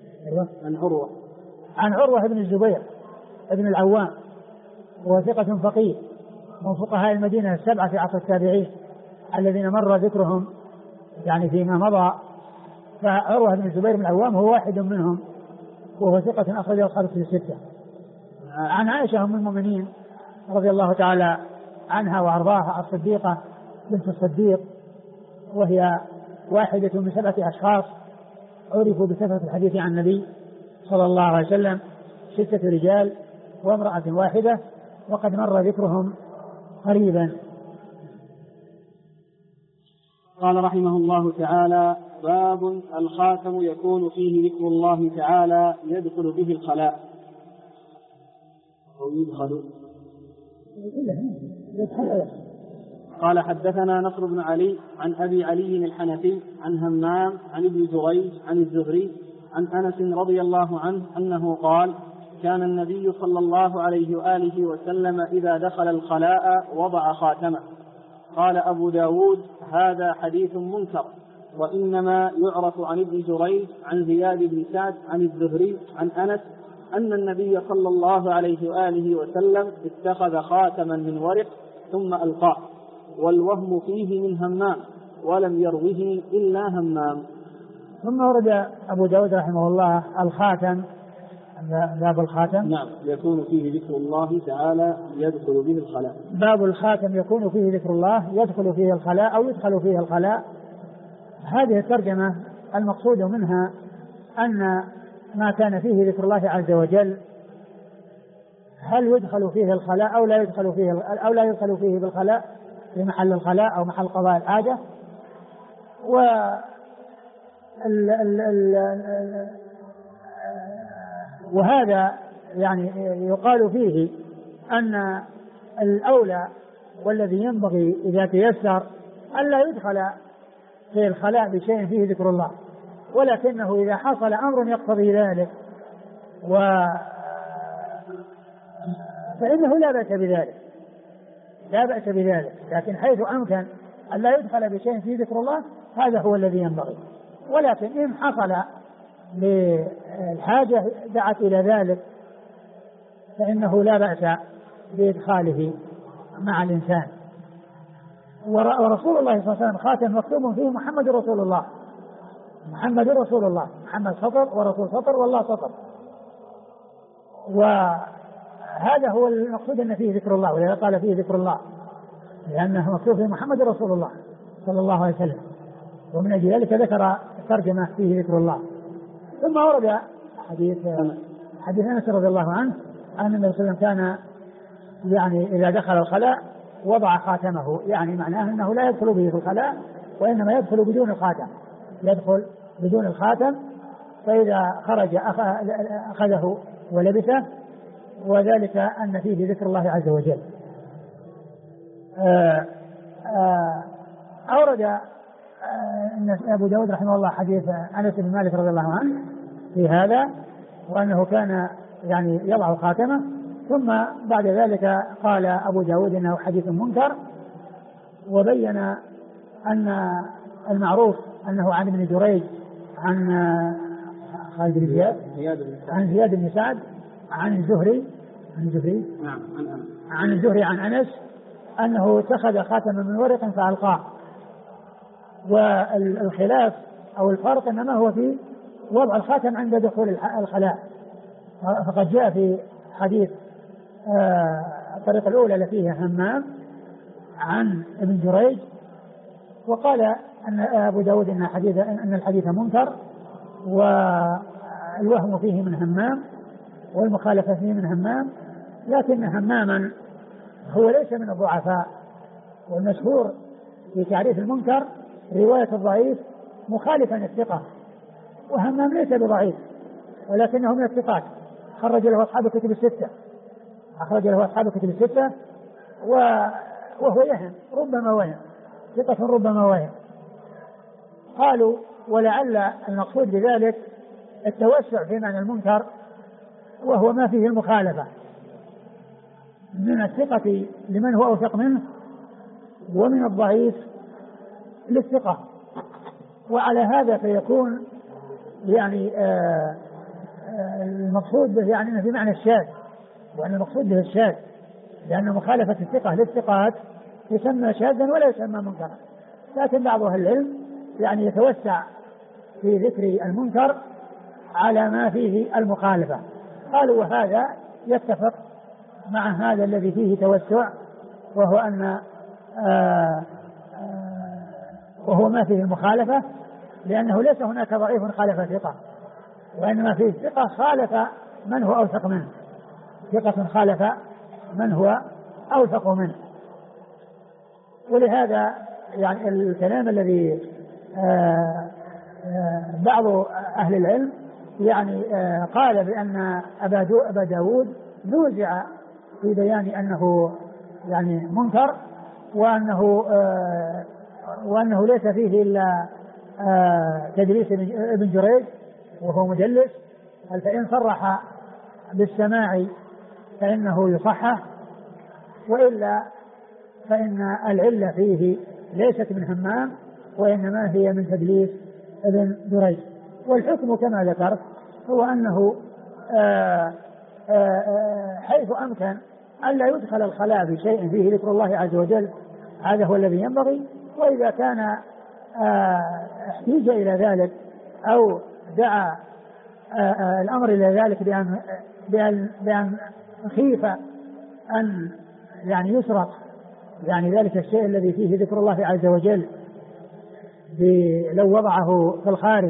عن عروة بن الزبير ابن العوام وهو ثقة فقيه من فقهاء المدينة السبعة في عصر التابعين الذين مر ذكرهم يعني فيما مضى. فعروة بن الزبير بن العوام هو واحد منهم وهو ثقة أخرجه أصحاب الستة. عن عائشة أم المؤمنين رضي الله تعالى عنها وأرضاها الصديقة بنت الصديق وهي واحدة من 7 أشخاص عرفوا بكثرة الحديث عن النبي صلى الله عليه وسلم 6 رجال وامرأة واحدة وقد مر ذكرهم قريبا. قال رحمه الله تعالى: باب الخاتم يكون فيه ذكر الله تعالى يدخل به الخلاء أو يدخل. قال حدثنا نصر بن علي عن أبي علي الحنفي عن همام عن ابن جريج عن الزهري عن أنس رضي الله عنه أنه قال: كان النبي صلى الله عليه وآله وسلم إذا دخل الخلاء وضع خاتمه. قال أبو داود: هذا حديث منكر، وإنما يعرف عن ابن جريج عن زياد بن سعد عن الزهري عن أنس أن النبي صلى الله عليه وآله وسلم اتخذ خاتما من ورق ثم ألقاه، والوهم فيه من همام ولم يروه إلا همام. ثم ورد أبو داود رحمه الله الخاتم، باب الخاتم. نعم، يكون فيه ذكر الله تعالى يدخل به الخلاء. باب الخاتم يكون فيه ذكر الله يدخل فيه الخلاء أو يدخل فيه الخلاء. هذه الترجمة المقصود منها أن ما كان فيه ذكر الله عز وجل هل يدخل فيه الخلاء أو لا يدخل فيه بالخلاء في محل الخلاء أو محل قضاء الحاجة. وهذا يعني يقال فيه أن الأولى والذي ينبغي إذا تيسر ألا يدخل في الخلاء بشيء فيه ذكر الله، ولكنه إذا حصل أمر يقتضي ذلك فإنه لا بأس بذلك، لكن حيث أمكن ألا يدخل بشيء فيه ذكر الله هذا هو الذي ينبغي. ولكن إن حصل للحاجة دعت إلى ذلك فإنه لا بأس بإدخاله مع الإنسان. ورسول الله صلى الله عليه وسلم خاتم مكتوب فيه محمد رسول الله، محمد رسول الله، محمد سطر ورسول سطر والله سطر. وهذا هو المقصود أن فيه ذكر الله، ولذا قال فيه ذكر الله لأنه مكتوب فيه محمد رسول الله صلى الله عليه وسلم، ومن أجل ذلك ذكر الترجمة فيه ذكر الله. ثم ورد حديث أنس رضي الله عنه أن النبي صلى الله عليه وسلم كان يعني إذا دخل الخلاء وضع خاتمه، يعني معناه أنه لا يدخل به في الخلاء وإنما يدخل بدون الخاتم، يدخل بدون الخاتم، فإذا خرج أخذه ولبسه، وذلك أن فيه ذكر الله عز وجل. أورد أبو داود رحمه الله حديث أنس بن مالك رضي الله عنه في هذا، وأنه كان يعني يضع خاتمه. ثم بعد ذلك قال أبو داود إنه حديث منكر، وبين أن المعروف أنه عن ابن جريج عن خالد بن زياد عن زياد بن سعد عن الزهري عن الزهري عن أنس أنه اتخذ خاتما من ورق فألقاه. والخلاف أو الفرق إنما هو في وضع الخاتم عند دخول الخلاء، فقد جاء في حديث الطريقة الأولى التي فيها همام عن ابن جريج، وقال أن أبو داود أن الحديث منكر والوهم فيه من همام والمخالفة فيه من همام، لكن هماما هو ليس من الضعفاء، والمشهور في تعريف المنكر رواية الضعيف مخالفا الثقة، وهمام ليس بضعيف ولكنه من الثقات، خرج له أصحاب الكتب الستة، وهو يهم ربما وهم، ثقة ربما وهم. قالوا ولعل المقصود بذلك التوسع في معنى المنكر، وهو ما فيه المخالفة، من الثقة لمن هو أوثق منه، ومن الضعيف للثقة. وعلى هذا فيكون يعني المقصود به يعني في معنى الشاذ، وأن المقصود به الشاذ، لأن مخالفة الثقة للثقات يسمى شاذا ولا يسمى منكرا. لكن بعض أهل العلم يعني يتوسع في ذكر المنكر على ما فيه المخالفة، قالوا وهذا يتفق مع هذا الذي فيه توسع، وهو أن وهو ما فيه المخالفة، لأنه ليس هناك ضعيف خالف ثقة، وإنما فيه ثقة خالف من هو أوثق منه، ثقة خالف من هو أوثق منه. ولهذا يعني الكلام الذي بعض أهل العلم يعني قال بأن أبا داود نوزع في بيان أنه يعني منكر، وأنه ليس فيه إلا تدليس ابن جريج وهو مدلس، فإن صرح بالسماع فإنه يصحح، وإلا فإن العلة فيه ليست من همام، وإنما هي من تدليس ابن جريج. والحكم كما ذكرت هو أنه حيث أمكن ألا يدخل الخلاء بشيء فيه ذكر الله عز وجل، هذا هو الذي ينبغي. وإذا كان احتيج إلى ذلك أو دعا الأمر إلى ذلك بأن خيف أن يعني يسرق يعني ذلك الشيء الذي فيه ذكر الله عز وجل لو وضعه في الخارج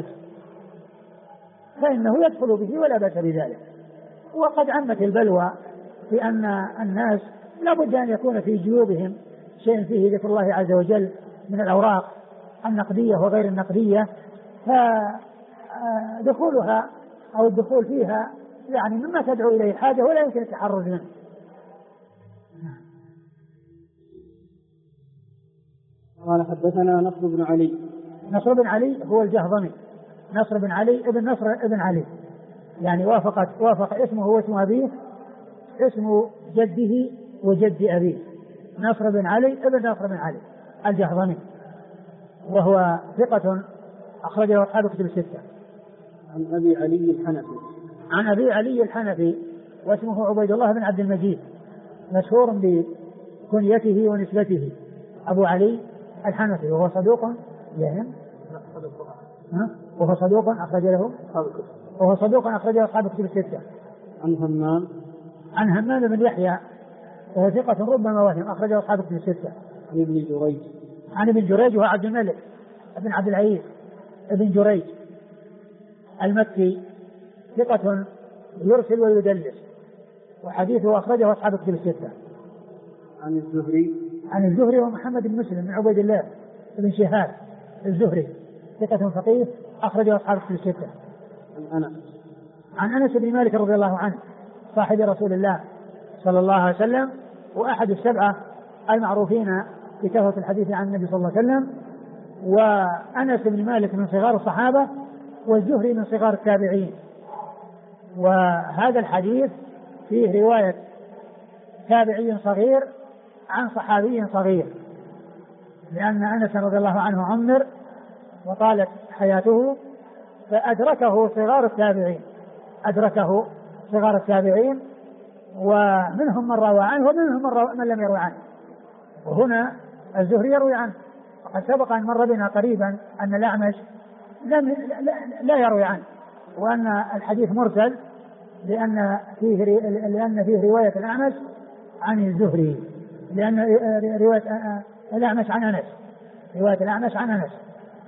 فإنه يدخل به ولا بأس بذلك. وقد عمت البلوى في أن الناس لابد أن يكون في جيوبهم شيء فيه ذكر الله عز وجل من الأوراق النقدية وغير النقدية، فدخولها أو الدخول فيها يعني مما تدعو إليه الحاجة ولا يمكن التحرز منه. قال حدثنا نصر بن علي. نصر بن علي هو الجهضمي، نصر بن علي ابن نصر ابن علي، يعني وافق اسمه واسم أبيه، اسم جده وجد أبيه، نصر بن علي ابن نصر بن علي الجهضمي، وهو ثقة أخرجه أصحاب كتب الستة. عن أبي علي الحنفي. عن أبي علي الحنفي واسمه عبيد الله بن عبد المجيد، مشهور بكنيته ونسبته، أبو علي الحنفي، وهو صدوق يهم، وهو صدوق أخرج له أصحاب كتب الستة. عن همام بن يحيى وهو ثقة ربما وهم، أخرجه أصحاب كتب الستة. عن ابن جريج وهو عبد الملك بن عبد العزيز ابن جريج المكي، ثقة يرسل ويدلس، وحديثه أخرجه أصحاب كتب الستة. عن الزهري ومحمد بن مسلم بن عبيد الله بن شهاب الزهري، ثقة فقيه أخرجه أصحاب كتب الستة. عن أنس بن مالك رضي الله عنه صاحب رسول الله صلى الله عليه وسلم، وأحد السبعة المعروفين بكثرة الحديث عن النبي صلى الله عليه وسلم. وأنس بن مالك من صغار الصحابة، والزهري من صغار التابعين. وهذا الحديث فيه رواية تابعي صغير عن صحابي صغير، لأن أنس رضي الله عنه عمر وطالت حياته، فأدركه صغار التابعين، ومنهم من روى عنه ومنهم من لم يروي عنه. وهنا الزهري يروي عنه، وقد سبق أن مر بنا قريبا أن الأعمش لا يروي عنه، وأن الحديث مرسل لأن فيه رواية الأعمش عن الزهري، لأن رواية الأعمش عن أنس، رواية الأعمش عن أنس.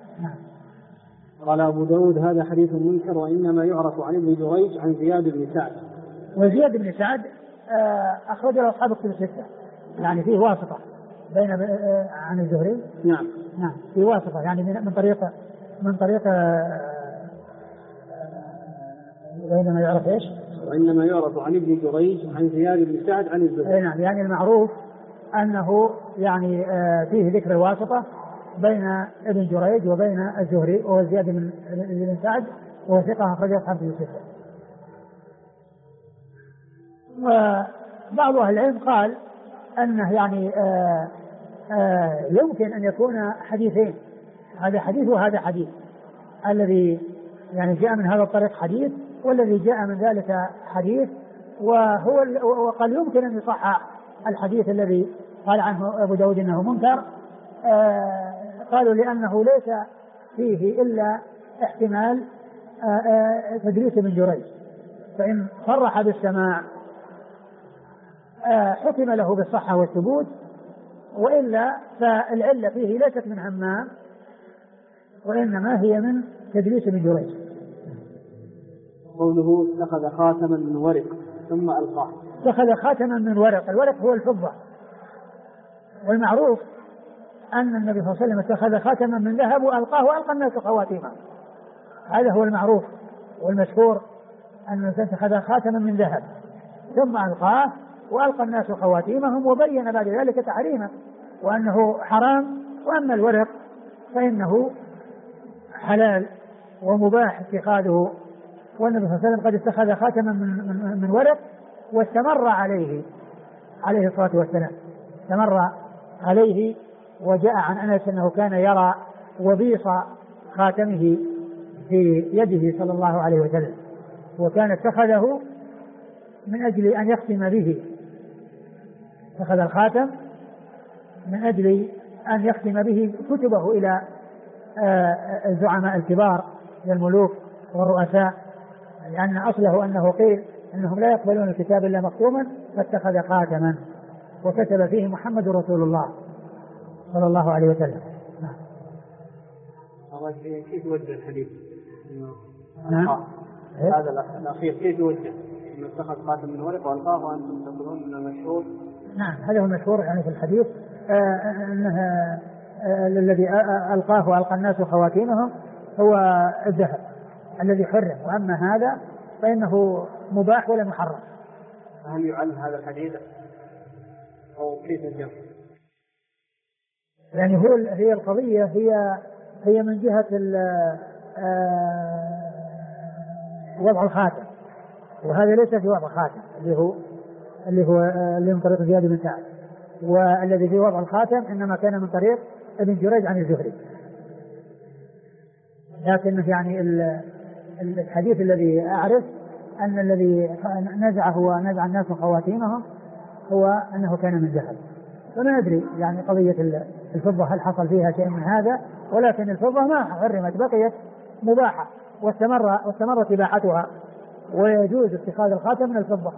قال أبو داود هذا حديث منكر، وإنما يعرف عن ابن جريج عن زياد بن سعد. وزياد بن سعد أخرج له أصحاب الكتب الستة، يعني فيه واسطة بين عن الزهري. نعم في واسطة، يعني من طريق بينما يعرف إيش؟ وإنما يعرف عن ابن جريج عن زياد بن سعد عن الزهري. نعم، يعني المعروف أنه يعني فيه ذكر الواسطة بين ابن جريج وبين الزهري، وهو زياد بن سعد، وهو ثقة أخرجه أصحاب الكتب الستة. بعض أهل العلم قال أنه يعني يمكن أن يكون حديثين، هذا حديث وهذا حديث، الذي يعني جاء من هذا الطريق حديث والذي جاء من ذلك حديث، وقال يمكن أن يصح الحديث الذي قال عنه أبو داود إنه منكر. قالوا لأنه ليس فيه إلا احتمال تدليس بن جريج، فإن صرح بالسماع حكم له بالصحة والثبوت، وإلا فالعلة فيه ليست من همام وإنما هي من تدليس بن جريج. قوله اتخذ خاتما من ورق ثم ألقاه. اتخذ خاتما من ورق، الورق هو الفضة، والمعروف أن النبي صلى الله عليه وسلم اتخذ خاتما من ذهب وألقاه وألقى الناس خواتيمه، هذا هو المعروف والمشهور أن اتخذ خاتما من ذهب ثم ألقاه وألقى الناس خواتيمهم، وبين بعد ذلك تحريمه وأنه حرام. وأما الورق فإنه حلال ومباح اتخاذه، والنبي صلى الله عليه وسلم قد اتخذ خاتما من ورق واستمر عليه الصلاة والسلام، استمر عليه. وجاء عن أنس أنه كان يرى وبيص خاتمه في يده صلى الله عليه وسلم، وكان اتخذه من أجل أن يختم به، اتخذ الخاتم من أجل أن يختم به كتبه إلى الزعماء الكبار من الملوك والرؤساء، لأن أصله أنه قيل أنهم لا يقبلون الكتاب إلا مختوما، فاتخذ خاتما وكتب فيه محمد رسول الله صلى الله عليه وسلم. كيف يوجه الحديث؟ نعم. هذا الأخير كيف يوجه؟ إنه اتخذ خاتم من ورق وألقاه وأنتم تقولون إنه مشهور. نعم، هذا هو المشهور يعني في الحديث، أنه الذي ألقاه وألقى الناس خواتيمهم هو الذهب الذي حرم، وأما هذا فإنه مباح ولا محرم. هل يعلم هذا الحديث أو كيف الجمع؟ يعني هي القضية هي من جهة وضع الخاتم، وهذا ليس في وضع الخاتم اللي من طريق زياد بن سعد، والذي في وضع الخاتم إنما كان من طريق ابن جريج عن الزهري. لكن يعني الحديث الذي أعرف أن الذي نزعه ونزع الناس خواتيمهم هو أنه كان من ذهب. فما أدري يعني قضية الفضة هل حصل فيها شيء من هذا، ولكن الفضة ما حرمت، بقيت مباحة واستمرت إباحتها، ويجوز اتخاذ الخاتم من الفضة.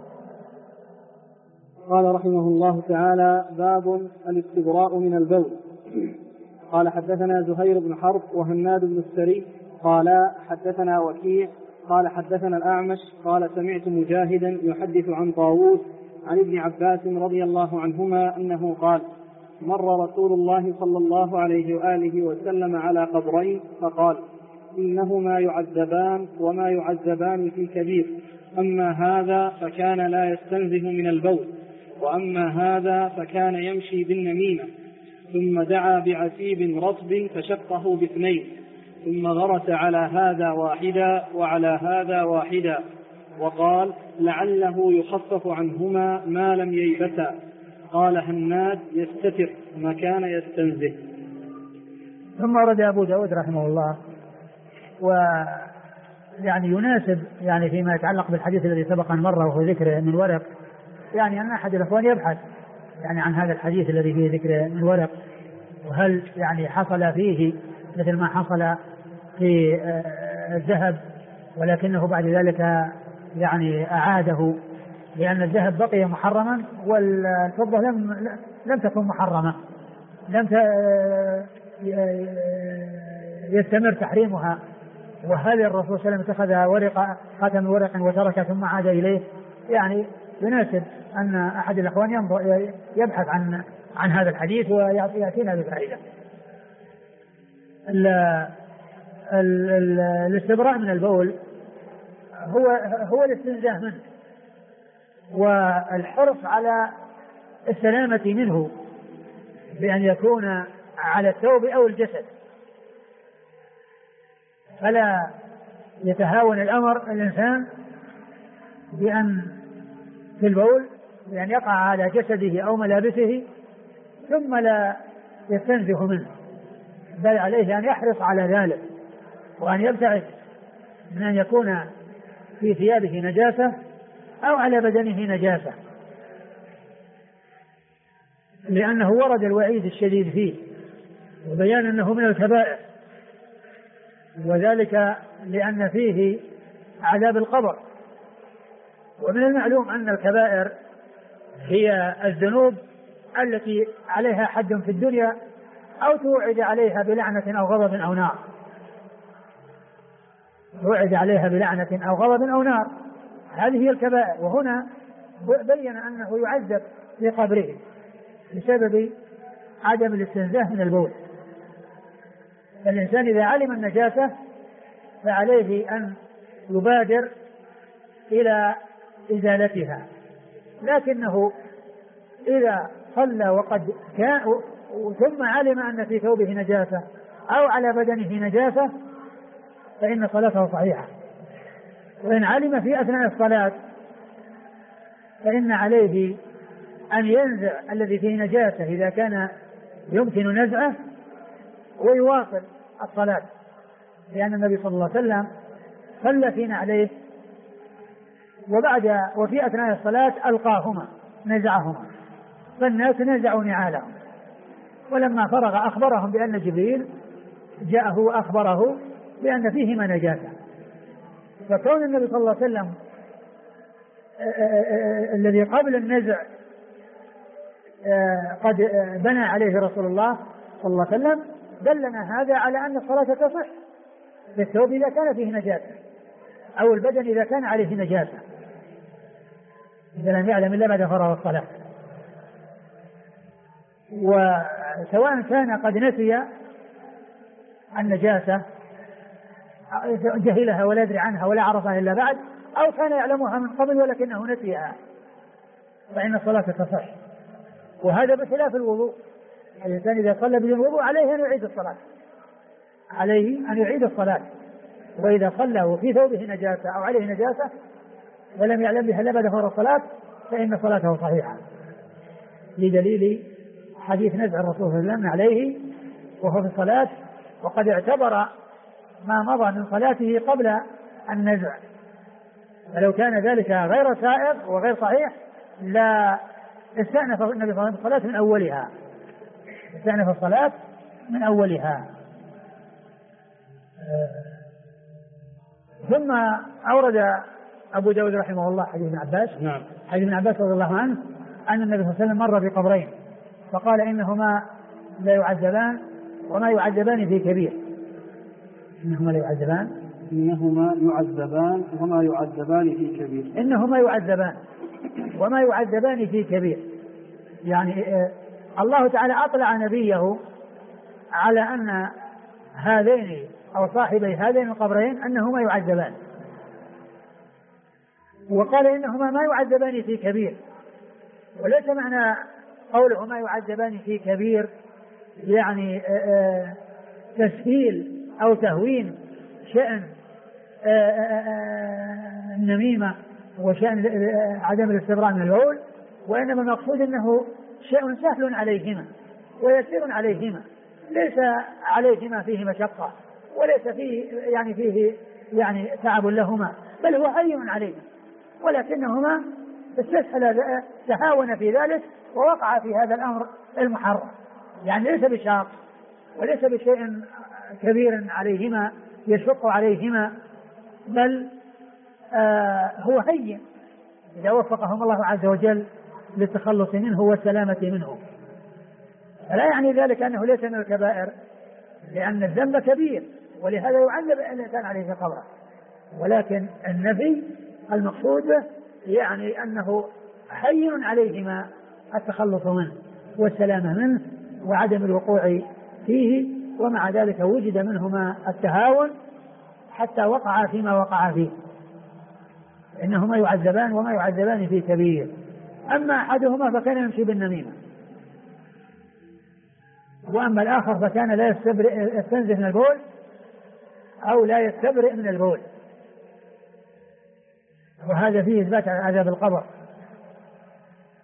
قال رحمه الله تعالى: باب الاستبراء من البول. قال حدثنا زهير بن حرب وهناد بن السري قال حدثنا وكيع قال حدثنا الأعمش قال سمعت مجاهدا يحدث عن طاووس عن ابن عباس رضي الله عنهما أنه قال: مر رسول الله صلى الله عليه وآله وسلم على قبرين فقال: إنهما يعذبان وما يعذبان في كبير، أما هذا فكان لا يستنزه من البول، وأما هذا فكان يمشي بالنميمة. ثم دعا بعتيب رطب فشقه باثنين، ثم غرس على هذا واحدا وعلى هذا واحدا، وقال: لعله يخفف عنهما ما لم ييبتا. قال هناد: يستتر مكان يستنزه. ثم ورد أبو داود رحمه الله، ويعني يناسب يعني فيما يتعلق بالحديث الذي سبق أن مر وهو ذكر من ورق، يعني أن أحد الأخوان يبحث يعني عن هذا الحديث الذي فيه ذكر من ورق، وهل يعني حصل فيه مثل ما حصل في الذهب، ولكنه بعد ذلك يعني أعاده، لأن الذهب بقي محرما والفضة لم تكن محرمة، لم يستمر تحريمها. وهل الرسول صلى الله عليه وسلم اتخذ خاتم ورق وترك ثم عاد إليه؟ يعني يناسب أن أحد الأخوان يبحث عن هذا الحديث ويأتينا بفائدة. الاستبراء من البول هو الاستنزاه منه، والحرص على السلامة منه بأن يكون على الثوب أو الجسد، فلا يتهاون الأمر الإنسان بأن في البول بأن يقع على جسده أو ملابسه ثم لا يستنزه منه، بل عليه أن يحرص على ذلك وأن يبتعد من أن يكون في ثيابه نجاسة أو على بدنه نجاسة، لأنه ورد الوعيد الشديد فيه وبيان أنه من الكبائر، وذلك لأن فيه عذاب القبر. ومن المعلوم أن الكبائر هي الذنوب التي عليها حد في الدنيا أو توعد عليها بلعنة أو غضب أو نار، توعد عليها بلعنة أو غضب أو نار، هذه هي الكبائر. وهنا بين أنه يعذب في قبره بسبب عدم الاستنزاه من البول. فالإنسان إذا علم النجاسة فعليه أن يبادر إلى إزالتها، لكنه إذا صلى وقد كان ثم علم أن في ثوبه نجاسة أو على بدنه نجاسة فإن صلاته صحيحة. وإن علم في أثناء الصلاة فإن عليه أن ينزع الذي فيه نجاسة إذا كان يمكن نزعه ويواصل الصلاة، لأن النبي صلى الله عليه وسلم صلى في نعليه وفي أثناء الصلاة ألقاهما نزعهما، فالناس نزعوا نعالهم، ولما فرغ أخبرهم بأن جبريل جاءه وأخبره بأن فيهما نجاسة. فكون النبي صلى الله عليه وسلم الذي قبل النزع قد بنى عليه رسول الله صلى الله عليه وسلم دلنا هذا على أن الصلاة تصح بالثوب إذا كان فيه نجاسة أو البدن إذا كان عليه نجاسة، إذا لم يعلم إلا بعد فرغ الصلاة. وسواء كان قد نسي النجاسة جهلها ولا يدري عنها ولا عرفها إلا بعد، أو كان يعلمها من قبل ولكنه نسيها، فإن الصلاة تصح. وهذا بخلاف الوضوء، الإنسان إذا صلى بدون وضوء عليه أن يعيد الصلاة، عليه أن يعيد الصلاة. وإذا صلى وفي ثوبه نجاسة أو عليه نجاسة ولم يعلم بها إلا بعد فرغ الصلاة فإن صلاته صحيحة، لدليل حديث نزع الرسول صلى الله عليه وسلم عليه وهو في الصلاة، وقد اعتبر ما مضى من صلاته قبل النزع، فلو كان ذلك غير سائغ وغير صحيح لا استأنف النبي صلى الله عليه وسلم الصلاة من أولها، استأنف الصلاة من أولها. ثم أورد أبو داود رحمه الله حديث ابن عباس، حديث ابن عباس رضي الله عنه أن النبي صلى الله عليه وسلم مر بقبرين فقال إنهما لا يعذبان وما يعذبان في كبير. إنهما يعذبان وما يعذبان في كبير. إنهما يعذبان وما يعذبان في كبير، يعني الله تعالى أطلع نبيه على أن هذين أو صاحبي هذين القبرين أنهما يعذبان، وقال إنهما ما يعذبان في كبير. وليس معنى قوله ما يعذبان في كبير يعني تسهيل أو تهوين شأن النميمة وشأن عدم الاستبراء من البول، وإنما المقصود أنه شيء سهل عليهما ويسير عليهما، ليس عليهما فيه مشقة وليس فيه تعب لهما، بل هو هين عليهما، ولكنهما تهاون في ذلك ووقع في هذا الأمر المحرم، يعني ليس بشاق وليس بشيء كبير عليهما يشق عليهما، بل هو هين إذا وفقهم الله عز وجل للتخلص منه والسلامة منه. فلا يعني ذلك أنه ليس من الكبائر، لأن الذنب كبير ولهذا يعذب الإنسان عليه في قبره، ولكن النفي المقصود به يعني أنه هين عليهما التخلص منه والسلامة منه وعدم الوقوع فيه، ومع ذلك وجد منهما التهاون حتى وقع فيما وقع فيه. إنهما يعذبان وما يعذبان في كبير. أما أحدهما فكان يمشي بالنميمة، وأما الآخر فكان لا يستنزه من البول أو لا يستبرئ من البول، وهذا فيه إثبات عذاب القبر.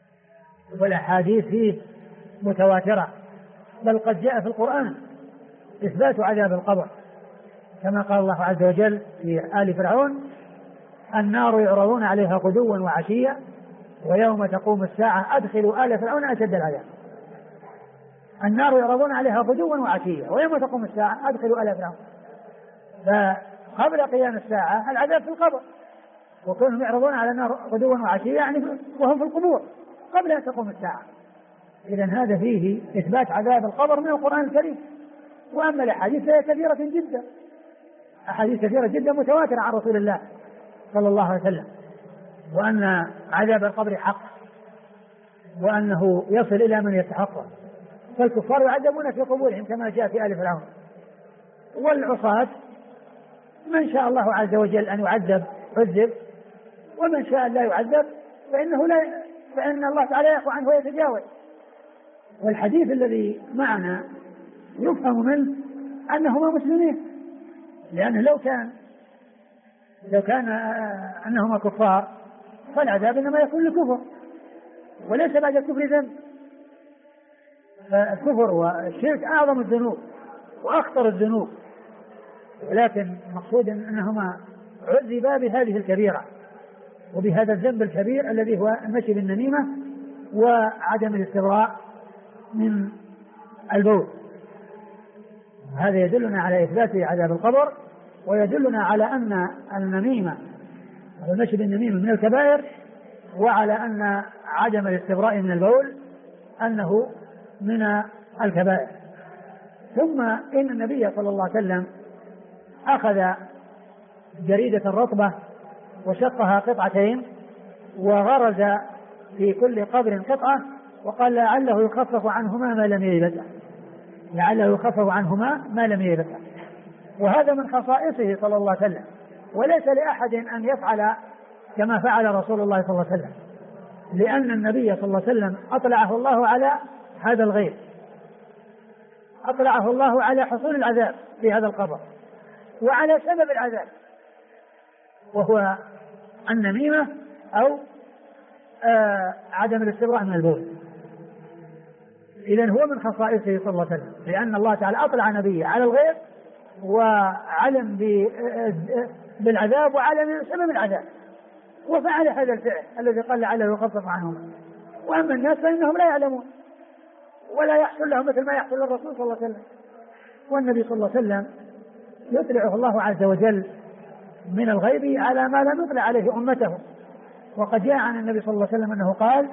والأحاديث فيه متواترة، بل قد جاء في القرآن إثبات عذاب القبر، كما قال الله عز وجل في آل فرعون: النار يعرضون عليها غدوا وعشيا ويوم تقوم الساعة أدخلوا آل فرعون أشد العذاب. النار يعرضون عليها غدوا وعشيا ويوم تقوم الساعة أدخلوا آل فرعون. فقبل قيام الساعة العذاب في القبر، وكونهم يعرضون على النار غدوا وعشيا يعني وهم في القبور قبل أن تقوم الساعة. إذن هذا فيه إثبات عذاب القبر من القرآن الكريم. وأما الأحاديث فهي كثيرة جدا، أحاديث كثيرة جدا متواترة عن رسول الله صلى الله عليه وسلم، وأن عذاب القبر حق، وأنه يصل إلى من يستحقه. فالكفار يعذبون في قبورهم كما جاء في آل فرعون، والعصاة من شاء الله عز وجل أن يعذب عذب، ومن شاء لا يعذب فإن الله تعالى يعفو عنه ويتجاوز. والحديث الذي معنا يفهم منه أنهما مسلمين، لأنه لو كان أنهما كفار فالعذاب إنما يكون للكفر، وليس بعد الكفر ذنب. فالكفر والشرك أعظم الذنوب وأخطر الذنوب، ولكن المقصود أنهما عذبا بهذه الكبيرة وبهذا الذنب الكبير الذي هو المشي بالنميمة وعدم الاستبراء من البول. هذا يدلنا على إثبات عذاب القبر، ويدلنا على أن النميمة والمشي بالنميمة من الكبائر، وعلى أن عدم الاستبراء من البول أنه من الكبائر. ثم إن النبي صلى الله عليه وسلم أخذ جريدة رطبة وشقها قطعتين وغرز في كل قبر قطعة، وقال لعله يخفف عنهما ما لم يبتع، لعله يخفف عنهما ما لم يبتع. وهذا من خصائصه صلى الله عليه وسلم، وليس لأحد أن يفعل كما فعل رسول الله صلى الله عليه وسلم، لأن النبي صلى الله عليه وسلم أطلعه الله على هذا الغيب، أطلعه الله على حصول العذاب في هذا القبر وعلى سبب العذاب، وهو النميمة أو عدم الاستبراء من البول. إذن هو من خصائصه صلى الله عليه وسلم، لأن الله تعالى أطلع نبيه على الغيب وعلم بالعذاب وعلم سبب العذاب، وفعل هذا الفعل الذي قال لعله يخفف عنهم. وأما الناس فإنهم لا يعلمون ولا يحصل لهم مثل ما يحصل للرسول صلى الله عليه وسلم. والنبي صلى الله عليه وسلم يطلعه الله عز وجل من الغيب على ما لم يطلع عليه أمته. وقد جاء عن النبي صلى الله عليه وسلم أنه قال: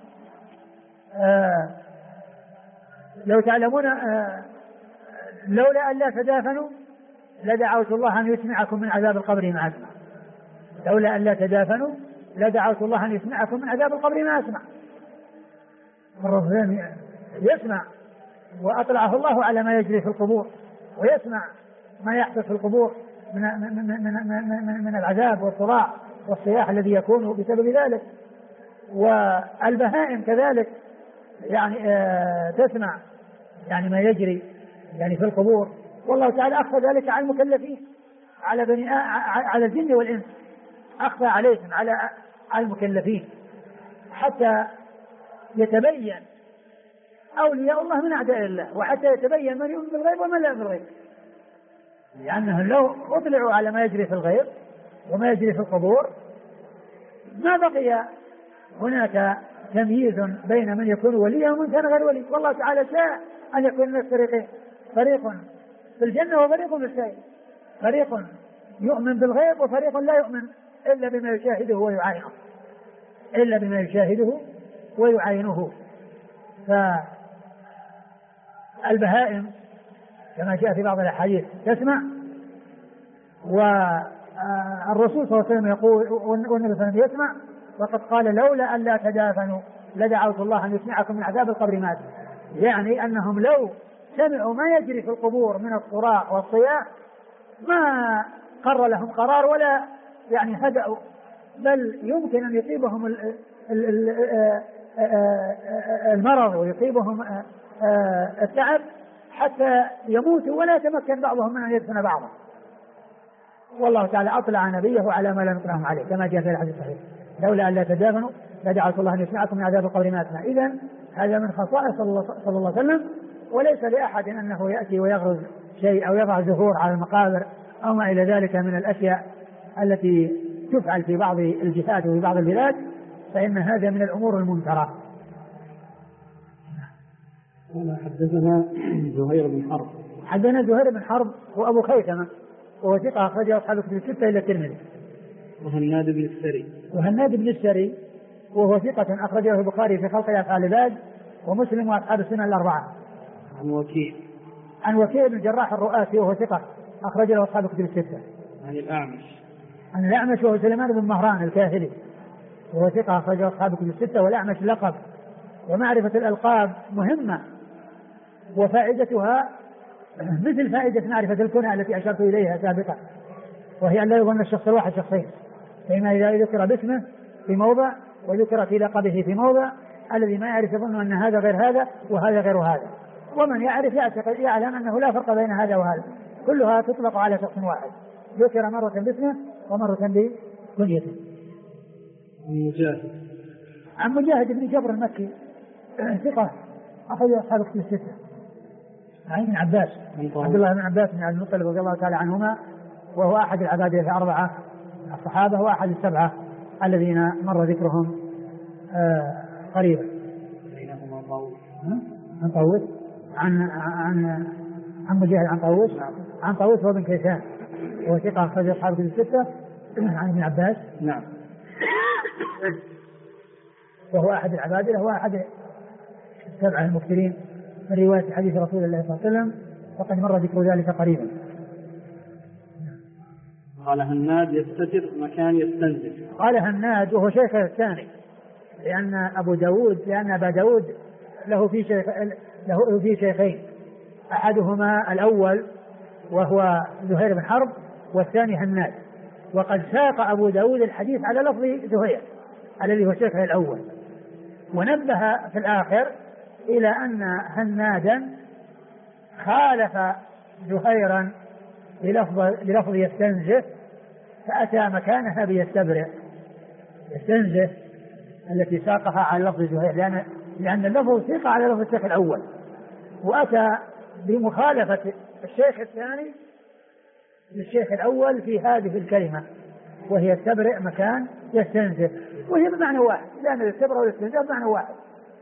لو تعلمون لولا أن لا تدافنوا لدعوت الله أن يسمعكم من عذاب القبر ما أسمع. لولا أن لا تدافنوا لدعوت الله أن يسمعكم من عذاب القبر ما أسمع. الرسول يسمع، وأطلعه الله على ما يجري في القبور، ويسمع ما يحدث في القبور من العذاب والصراع والصياح الذي يكون بسبب ذلك. والبهائم كذلك يعني تسمع يعني ما يجري يعني في القبور. والله تعالى أخفى ذلك على المكلفين، على الجن والإنس، أخفى عليهم على المكلفين حتى يتبين أولياء الله من أعداء الله، وحتى يتبين من يؤمن بالغيب ومن لا يؤمن بالغيب. لأنه لو أطلعوا على ما يجري في الغيب وما يجري في القبور ما بقي هناك تمييز بين من يكون وليا ومن كان غير ولي. والله تعالى شاء أن يكون الناس فريقين، فريق في الجنة وفريق في السعير، فريق يؤمن بالغيب وفريق لا يؤمن إلا بما يشاهده ويعاينه، إلا بما يشاهده ويعاينه. فالبهائم كما جاء في بعض الأحاديث تسمع، والرسول صلى الله عليه وسلم يقول والنبي صلى الله عليه وسلم يسمع، وقد قال: لولا أن لا تدافنوا لدعوت الله أن يسمعكم من عذاب القبر ما أسمع. يعني أنهم لو سمعوا ما يجري في القبور من الصراع والصياح ما قر لهم قرار ولا يعني هدأوا، بل يمكن أن يصيبهم المرض ويصيبهم التعب حتى يموتوا ولا يتمكن بعضهم من أن يدفن بعضهم. والله تعالى أطلع نبيه على ما لم يطلعهم عليه كما جاء في الحديث الصحيح: لولا أن لا تدافنوا لدعوت الله أن يسمعكم من عذاب القبر ما أسمع. إذن هذا من خصائص صلى الله عليه وسلم، وليس لأحد أنه يأتي ويغرز شيء أو يضع زهور على المقابر أو ما إلى ذلك من الأشياء التي تفعل في بعض الجهات وفي بعض البلاد، فإن هذا من الأمور المنكرة. حدثنا زهير بن حرب. حدثنا زهير بن حرب وأبو خيثمة وهو ثقة أخرجه أصحاب الكتب الستة إلا الترمذي. وهناد بن السري. وهناد بن السري وهو ثقة أخرجه البخاري في خلق أفعال العباد ومسلم وأصحاب السنن الأربعة. عن وكيع بن الجراح الرؤاسي وهو ثقة أخرجه له أصحاب الكتب الستة. عن الأعمش وهو سليمان بن مهران الكاهلي وهو ثقة أخرجه أصحاب الكتب الستة. والأعمش لقب، ومعرفة الألقاب مهمة وفائدتها مثل فائدة معرفة الكنى التي أشرت إليها سابقا، وهي أن لا يظن الشخص الواحد شخصين، فإما إذا ذكر باسمه في موضع وذكر في لقبه في موضع الذي ما يعرف يظن أن هذا غير هذا وهذا غير هذا، ومن يعرف يعلم أنه لا فرق بين هذا وهذا، كلها تطلق على شخص واحد، ذكر مرة باسمه ومرة بكنيته. عن مجاهد بن جبر المكي ثقة أخرج أصحاب الكتب الستة. عن ابن عباس عبد الله بن عباس بن عبد المطلب رضي الله تعالى عنهما، وهو أحد العباد الأربعة الصحابة وأحد السبعة الذين مر ذكرهم قريبا. عن طاووس عن مجاهد عن طاووس وابن كيسان وهو ثقة أخرج أصحاب الكتب الستة. عن ابن عباس وهو أحد العبادلة وهو أحد السبعة المكثرين من رواية حديث رسول الله صلى الله عليه وسلم، وقد مر ذكر ذلك قريبا. قال هناد يستتر مكان يستنزف. قال هناد وهو شيخ الثاني، لأن أبا داود له في شيخين، أحدهما الأول وهو زهير بن حرب والثاني هناد، وقد ساق أبو داود الحديث على لفظ زهير الذي هو شيخه الأول، ونبه في الآخر إلى أن هنادا خالف زهيرا بلفظ يستنزف، فأتى مكانها بيستبرئ. يستنزف التي ساقها على لفظ زهير لأن اللفظ ساق على لفظ الشيخ الأول، وأتى بمخالفة الشيخ الثاني للشيخ الأول في هذه الكلمة، وهي يستبرئ مكان يستنزف، وهي بمعنى واحد، لأن الاستبراء والاستنزاف معنى واحد.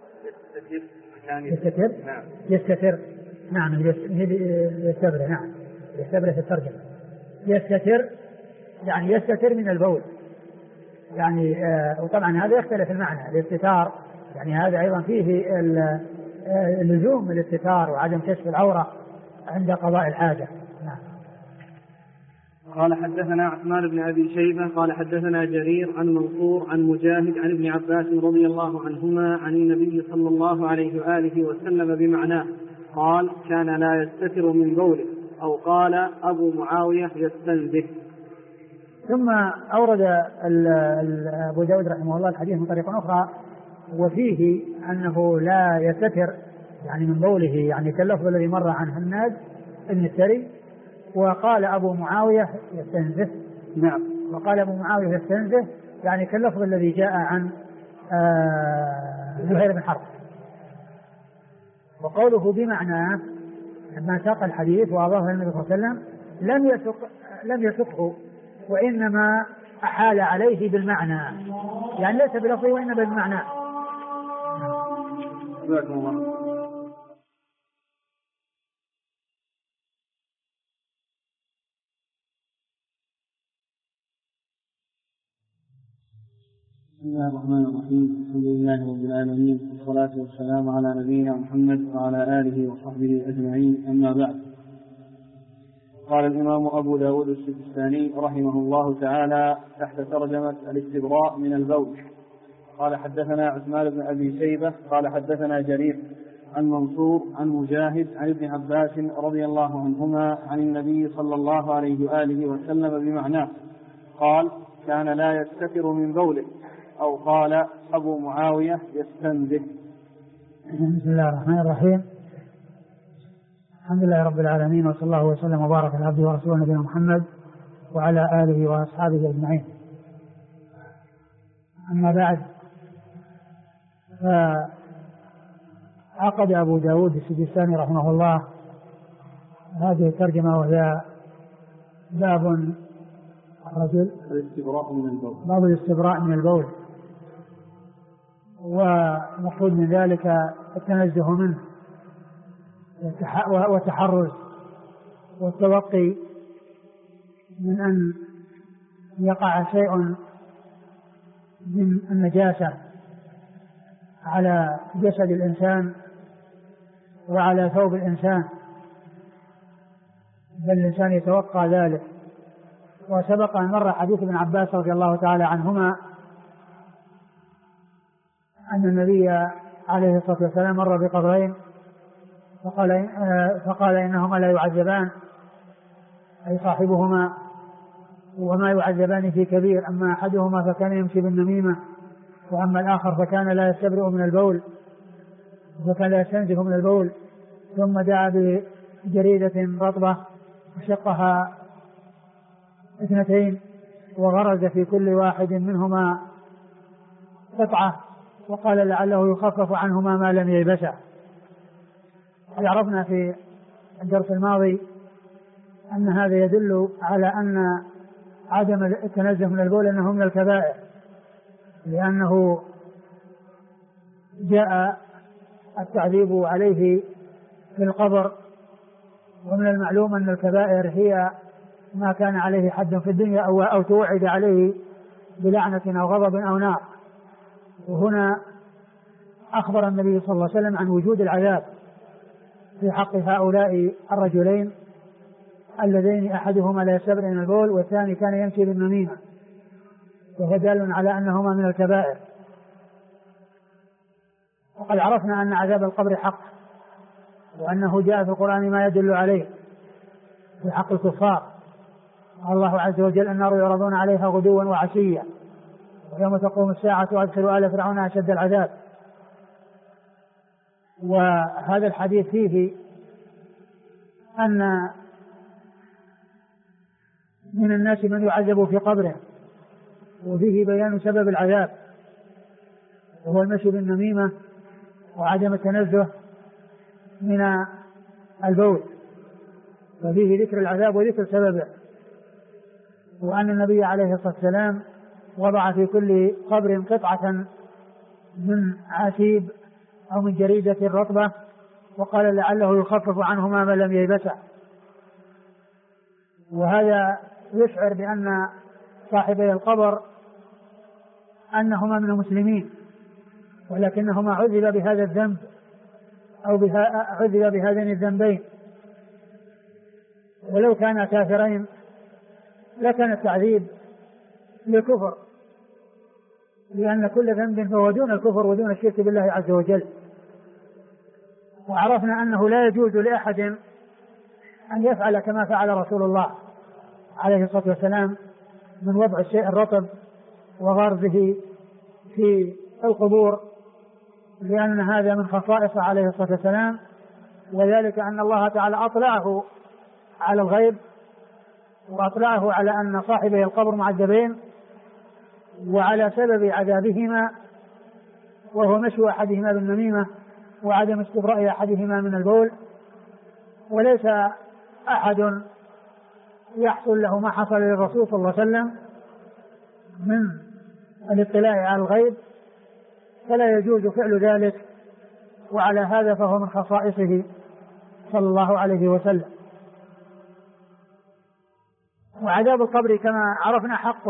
يستتر نعم يستبرئ نعم يستبرئ في الترجمة. يستتر يعني يستتر من البول يعني وطبعا هذا يختلف المعنى. الاستتار يعني هذا أيضا فيه اللزوم الاستتار وعدم كشف العورة عند قضاء الحاجة. نعم. قال حدثنا عثمان بن أبي شيبة قال حدثنا جرير عن منصور عن مجاهد عن ابن عباس رضي الله عنهما عن النبي صلى الله عليه وآله وسلم بمعناه قال كان لا يستتر من بوله، أو قال أبو معاوية يستنزه. ثم أورد أبو داود رحمه الله الحديث من طريق أخرى وفيه أنه لا يستتر يعني من بوله، يعني كاللفظ الذي مر عن هناد بن السري، وقال أبو معاوية يستنزه. نعم. وقال أبو معاوية يستنزه يعني كاللفظ الذي جاء عن زهير بن حرب. وقوله بمعنى لما ساق الحديث وأضافه النبي صلى الله عليه وسلم لم يسقه، وإنما أحال عليه بالمعنى، يعني ليس بلفظه وإنما بالمعنى. بسم الله الرحمن الرحيم. الحمد لله رب العالمين، والصلاة والسلام على نبينا محمد وعلى آله وصحبه أجمعين، أما بعد. قال الإمام أبو داود السجستاني رحمه الله تعالى تحت ترجمة الاستبراء من البول قال حدثنا عثمان بن أبي شيبة قال حدثنا جرير عن منصور عن مجاهد عن ابن عباس رضي الله عنهما عن النبي صلى الله عليه وآله وسلم بمعناه قال كان لا يستتر من بوله، أو قال أبو معاوية يستنزه. بسم الله الرحمن الرحيم. الحمد لله رب العالمين، وصلى الله وسلم وبارك على عبده ورسوله نبينا محمد وعلى آله وأصحابه أجمعين. أما بعد، عقد أبو داود السجستاني رحمه الله هذه الترجمة، وهي باب الرجل باب الاستبراء من البول، ومقصود من ذلك التنزه منه والتحرز والتوقي من أن يقع شيء من النجاسة على جسد الإنسان وعلى ثوب الإنسان، بل الإنسان يتوقع ذلك. وسبق أن مر حديث ابن عباس رضي الله تعالى عنهما أن النبي عليه الصلاة والسلام مر بقبرين فقال إنهما لا يعذبان، أي صاحبهما، وما يعذبان في كبير، أما أحدهما فكان يمشي بالنميمة، وأما الآخر فكان لا يستبرئ من البول، فكان لا يستنزف من البول. ثم دعا بجريدة رطبة وشقها 2 وغرز في كل واحد منهما قطعة، وقال لعله يخفف عنهما ما لم ييبسا. عرفنا في الدرس الماضي أن هذا يدل على أن عدم التنزه من البول أنه من الكبائر، لأنه جاء التعذيب عليه في القبر، ومن المعلوم أن الكبائر هي ما كان عليه حد في الدنيا أو توعد عليه بلعنة أو غضب أو نار. وهنا أخبر النبي صلى الله عليه وسلم عن وجود العذاب في حق هؤلاء الرجلين اللذين أحدهما لا يستبرئ من البول والثاني كان يمشي بالنميمة، وهو دال على أنهما من الكبائر. وقد عرفنا أن عذاب القبر حق، وأنه جاء في القرآن ما يدل عليه في حق الكفار. الله عز وجل النار يعرضون عليها غدوا وعشيا ويوم تقوم الساعة وأدخلوا آل فرعون أشد العذاب. وهذا الحديث فيه أن من الناس من يعذب في قبره، وفيه بيان سبب العذاب وهو المشي بالنميمة وعدم التنزه من البول، ففيه ذكر العذاب وذكر سببه. وأن النبي عليه الصلاة والسلام وضع في كل قبر قطعة من عسيب أو من جريدة رطبة، وقال لعله يخفف عنهما ما لم ييبسا. وهذا يشعر بأن صاحبي القبر أنهما من المسلمين، ولكنهما عذب بهذا الذنب أو عذب بهذين الذنبين. ولو كانا كافرين لكان التعذيب للكفر، لأن كل ذنب فهو دون الكفر ودون الشرك بالله عز وجل. وعرفنا أنه لا يجوز لأحد أن يفعل كما فعل رسول الله عليه الصلاة والسلام من وضع الشيء الرطب وغرزه في القبور، لأن هذا من خصائص عليه الصلاة والسلام، وذلك أن الله تعالى أطلعه على الغيب وأطلعه على أن صاحبي القبر معذبين، وعلى سبب عذابهما وهو مشي أحدهما بالنميمة وعدم استبراء أحدهما من البول. وليس أحد يحصل له ما حصل للرسول صلى الله عليه وسلم من الاطلاع على الغيب، فلا يجوز فعل ذلك، وعلى هذا فهو من خصائصه صلى الله عليه وسلم. وعذاب القبر كما عرفنا حق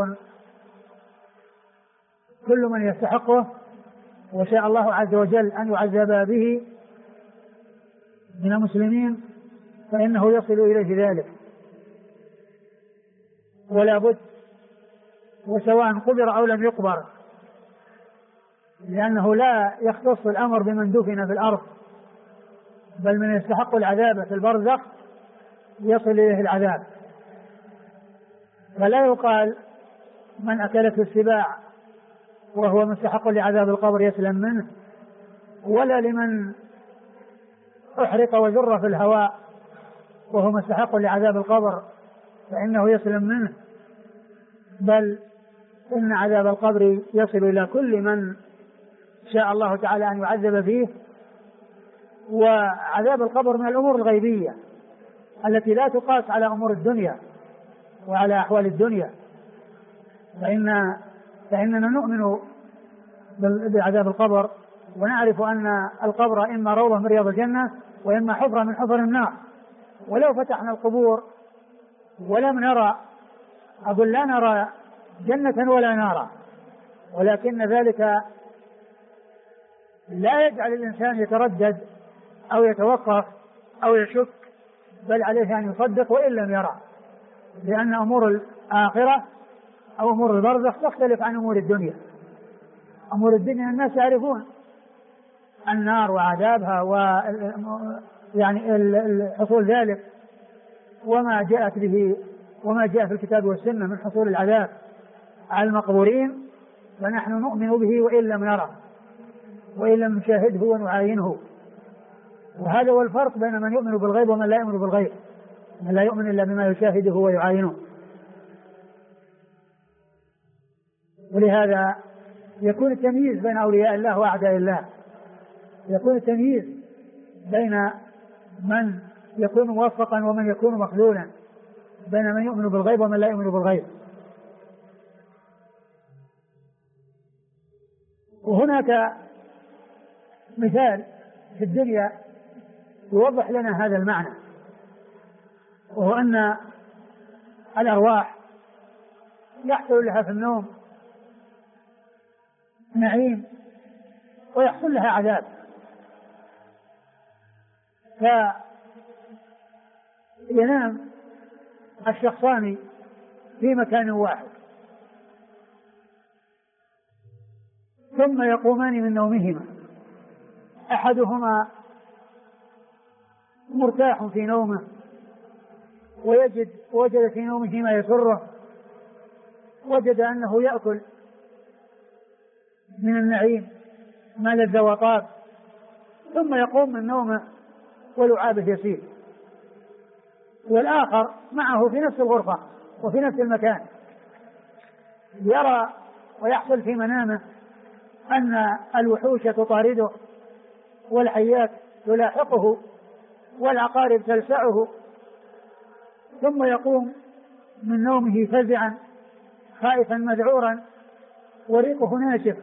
كل من يستحقه وشاء الله عز وجل أن يعذب به من المسلمين فإنه يصل إليه ذلك ولا بد، وسواء قبر أو لم يقبر، لأنه لا يختص الأمر بمن دفن في الأرض، بل من يستحق العذاب في البرزخ يصل إليه العذاب. فلا يقال من أكلته السباع وهو مستحق لعذاب القبر يسلم منه، ولا لمن أحرق وجر في الهواء وهو مستحق لعذاب القبر فإنه يسلم منه، بل إن عذاب القبر يصل إلى كل من شاء الله تعالى أن يعذب فيه. وعذاب القبر من الأمور الغيبية التي لا تقاس على أمور الدنيا وعلى أحوال الدنيا، فإننا نؤمن بعذاب القبر، ونعرف أن القبر إما روضة من رياض الجنة وإما حفرة من حفر النار. ولو فتحنا القبور ولم نرى، أقول لا نرى جنة ولا نارا، ولكن ذلك لا يجعل الإنسان يتردد أو يتوقف أو يشك، بل عليه أن يصدق وإن لم يرى، لأن أمور الآخرة أو أمور البرزخ تختلف عن أمور الدنيا. أمور الدنيا الناس يعرفون النار وعذابها يعني حصول ذلك وما جاءت به وما جاء في الكتاب والسنة من حصول العذاب على المقبورين، فنحن نؤمن به وإن لم نره وإن لم نشاهده ونعاينه. وهذا هو الفرق بين من يؤمن بالغيب ومن لا يؤمن بالغيب، من لا يؤمن إلا بما يشاهده ويعاينه. ولهذا يكون التمييز بين أولياء الله وأعداء الله، يكون التمييز بين من يكون موفقا ومن يكون مخذولا، بين من يؤمن بالغيب ومن لا يؤمن بالغيب. وهناك مثال في الدنيا يوضح لنا هذا المعنى، وهو أن الأرواح يحصل لها في النوم نعيم ويحصل لها عذاب، فينام الشخصان في مكان واحد ثم يقومان من نومهما، أحدهما مرتاح في نومه وجد في نومه ما يسره، وجد أنه يأكل من النعيم ما لذ وطاب، ثم يقوم من نومه ولعابه يسير. والآخر معه في نفس الغرفة وفي نفس المكان، يرى ويحصل في منامه أن الوحوش تطارده والحيات تلاحقه والعقارب تلسعه، ثم يقوم من نومه فزعا خائفا مذعورا وريقه ناشف.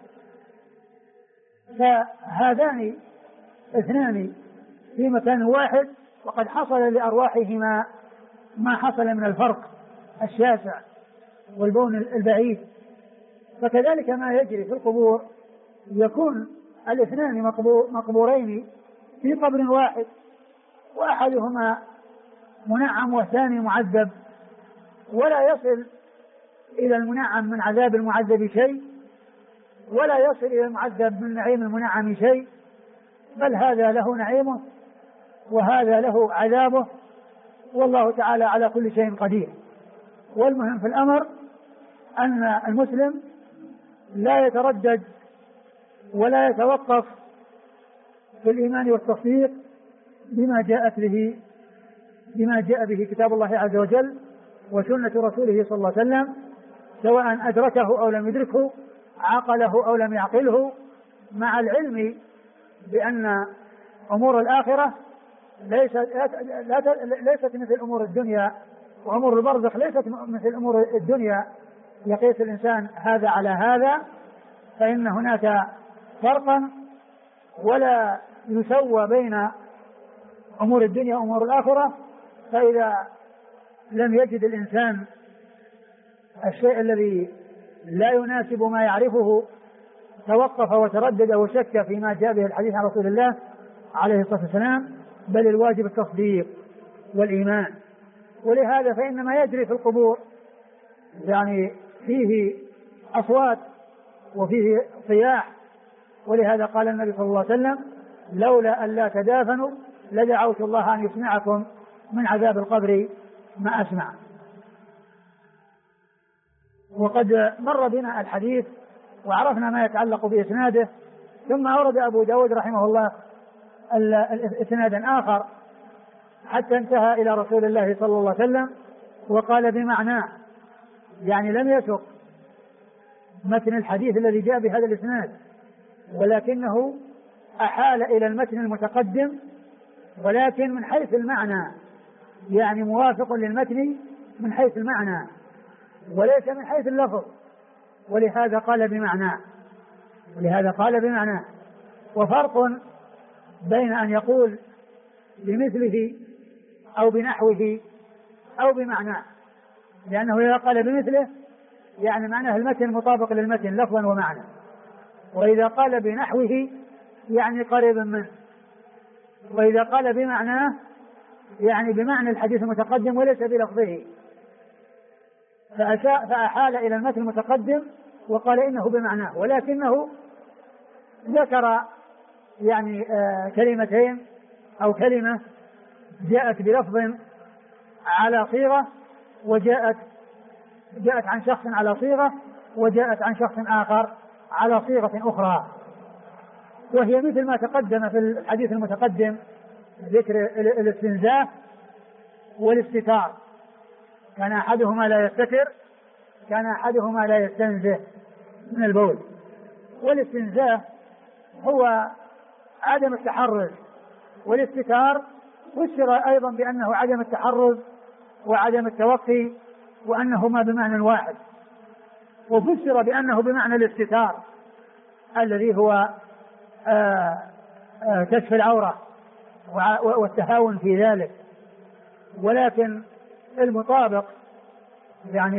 فهذان اثنان في مكان واحد، وقد حصل لأرواحهما ما حصل من الفرق الشاسع والبون البعيد. فكذلك ما يجري في القبور، يكون الاثنان مقبورين في قبر واحد، وأحدهما منعم والثاني معذب، ولا يصل إلى المنعم من عذاب المعذب شيء، ولا يصل إلى المعذب من نعيم المنعم شيء، بل هذا له نعيمه وهذا له عذابه، والله تعالى على كل شيء قدير. والمهم في الأمر أن المسلم لا يتردد ولا يتوقف في الإيمان والتصديق بما جاء به كتاب الله عز وجل وسنة رسوله صلى الله عليه وسلم، سواء أدركه أو لم يدركه، عقله أو لم يعقله، مع العلم بأن أمور الآخرة ليست مثل أمور الدنيا، وأمور البرزخ ليست مثل أمور الدنيا يقيس الإنسان هذا على هذا، فإن هناك فرقا ولا يسوى بين أمور الدنيا وأمور الآخرة. فإذا لم يجد الإنسان الشيء الذي لا يناسب ما يعرفه توقف وتردد وشك فيما جاء به الحديث عن رسول الله عليه الصلاة والسلام، بل الواجب التصديق والإيمان. ولهذا فإن ما يجري في القبور يعني فيه أصوات وفيه صياح، ولهذا قال النبي صلى الله عليه وسلم: لولا أن لا تدافنوا لدعوت الله أن يسمعكم من عذاب القبر ما أسمع. وقد مر بنا الحديث وعرفنا ما يتعلق بإسناده، ثم أورد أبو داود رحمه الله إسنادا آخر حتى انتهى إلى رسول الله صلى الله عليه وسلم، وقال بمعناه، يعني لم يسق متن الحديث الذي جاء بهذا الإسناد، ولكنه أحال إلى المتن المتقدم، ولكن من حيث المعنى يعني موافق للمتن من حيث المعنى وليس من حيث اللفظ، ولهذا قال بمعنى. وفرق بين أن يقول بمثله أو بنحوه أو بمعنى، لأنه إذا قال بمثله يعني معناه المتن مطابق للمتن لفظا ومعنى، وإذا قال بنحوه يعني قريب منه، وإذا قال بمعناه يعني بمعنى الحديث المتقدم وليس بلفظه، فأحال إلى المتن المتقدم وقال إنه بمعناه، ولكنه ذكر يعني كلمتين أو كلمة جاءت بلفظ على صيغة جاءت عن شخص على صيغة، وجاءت عن شخص آخر على صيغة أخرى، وهي مثل ما تقدم في الحديث المتقدم ذكر الاستنزاف والاستتار، كان أحدهما لا يستتر، كان أحدهما لا يستنزه من البول. والاستنزاف هو عدم التحرز، والاستتار فسر أيضا بأنه عدم التحرز وعدم التوقي، وأنهما بمعنى واحد، وفسر بأنه بمعنى الاستتار الذي هو كشف العورة والتهاون في ذلك. ولكن المطابق يعني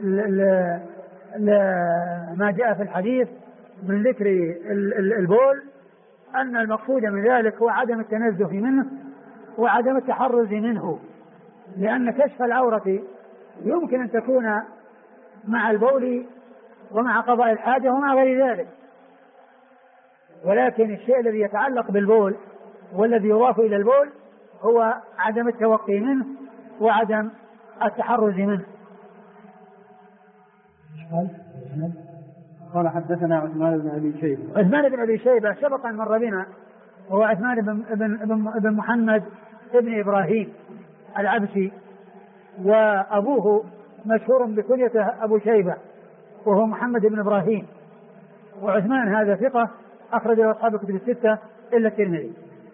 ما جاء في الحديث من ذكر البول أن المقصود من ذلك هو عدم التنزه منه وعدم التحرز منه، لأن كشف العورة يمكن أن تكون مع البول ومع قضاء الحاجة ومع غير ذلك، ولكن الشيء الذي يتعلق بالبول والذي يضاف إلى البول هو عدم التوقي منه وعدم التحرز منه. قال حدثنا عثمان بن أبي شيبة سبق أن مر بنا، وهو عثمان بن محمد بن إبراهيم العبسي، وأبوه مشهور بكنيته أبو شيبة وهو محمد بن إبراهيم. وعثمان هذا ثقة أخرج له أصحاب الكتب الستة إلا الترمذي.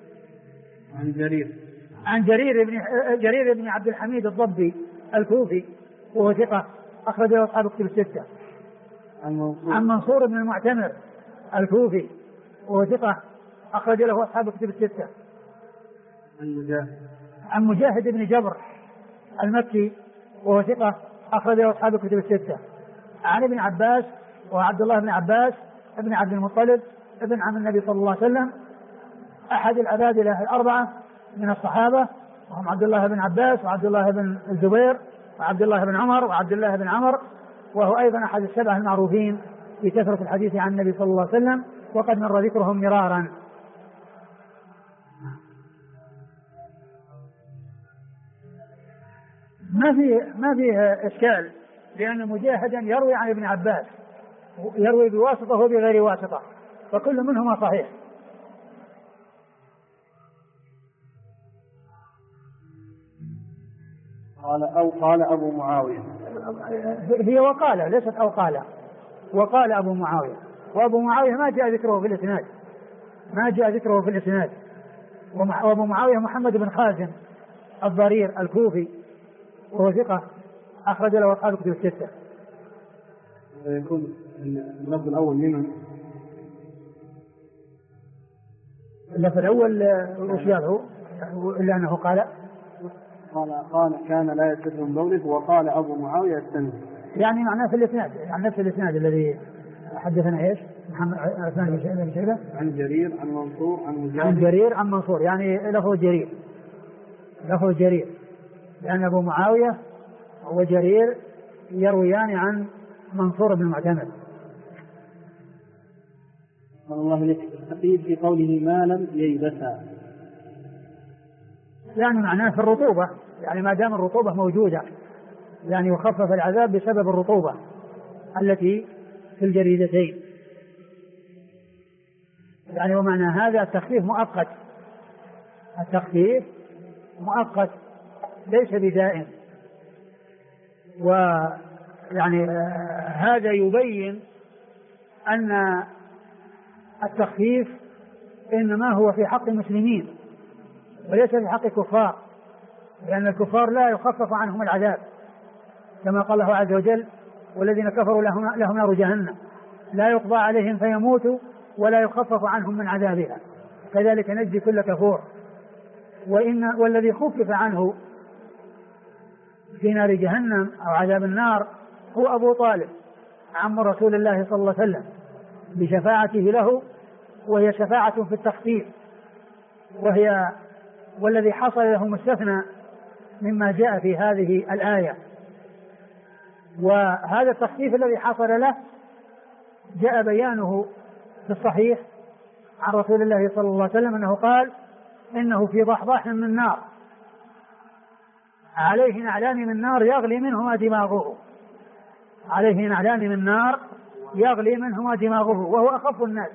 عن جرير بن عبد الحميد الضبي الكوفي وهو ثقة أخرج له أصحاب الكتب الستة. عن منصور بن المعتمر الكوفي وهو ثقة أخرج له أصحاب الكتب الستة. عن مجاهد بن جبر المكي وهو ثقة أخرج له أصحاب الكتب الستة. عن ابن عباس وعبد الله بن عباس ابن عبد المطلب ابن عم النبي صلى الله عليه وسلم، أحد العبادلة الأربعة من الصحابة، وهم عبد الله بن عباس وعبد الله بن الزبير وعبد الله بن عمر وعبد الله بن عمر، وهو أيضا أحد السبعة المعروفين بكثرة الحديث عن النبي صلى الله عليه وسلم، وقد مر ذكرهم مرارا. ما فيه إشكال، لأن مجاهدا يروي عن ابن عباس، يروي بواسطة وبغير واسطة، فكل منهما صحيح. قال أبو معاوية، هي وقال ليست أو قال، وقال أبو معاوية، وأبو معاوية ما جاء ذكره في الإسناد، وأبو معاوية محمد بن خازم الضرير الكوفي وهو ثقة أخرج له أصحاب الكتب الستة. يكون اللفظ الأول لمن؟ اللفظ الأول وش قاله؟ إلا أنه قال كان لا يستتر من بوله، وقال أبو معاوية السند، يعني معناه في الإسناد، عن نفس الإسناد الذي حدثنا إيش؟ محمد عثمان بن شيبة عن جرير عن منصور عن مجاهد عن جرير عن منصور، يعني لفظ جرير، لأن أبو معاوية وجرير يرويان عن منصور بن المعتمر. الله لك التقييد في قوله ما لم ييبسا، يعني معناه في الرطوبة، يعني ما دام الرطوبة موجودة يعني يخفف العذاب بسبب الرطوبة التي في الجريدتين، يعني ومعنى هذا التخفيف مؤقت ليس بدائم. ويعني هذا يبين أن التخفيف إنما هو في حق المسلمين وليس في حق الكفار، لأن الكفار لا يخفف عنهم العذاب كما قال الله عز وجل: والذين كفروا لهم نار جهنم لا يقضى عليهم فيموتوا ولا يخفف عنهم من عذابها كذلك نجزي كل كفور. والذي خفف عنه في نار جهنم أو عذاب النار هو أبو طالب عم رسول الله صلى الله عليه وسلم بشفاعته له، وهي شفاعة في التخفيف، والذي حصل له مستثنى مما جاء في هذه الآية. وهذا التخفيف الذي حصل له جاء بيانه في الصحيح عن رسول الله صلى الله عليه وسلم أنه قال: إنه في ضحضاح من نار عليه نعلان من نار يغلي منهما دماغه، عليه نعلان من نار يغلي منهما دماغه، وهو أخف الناس.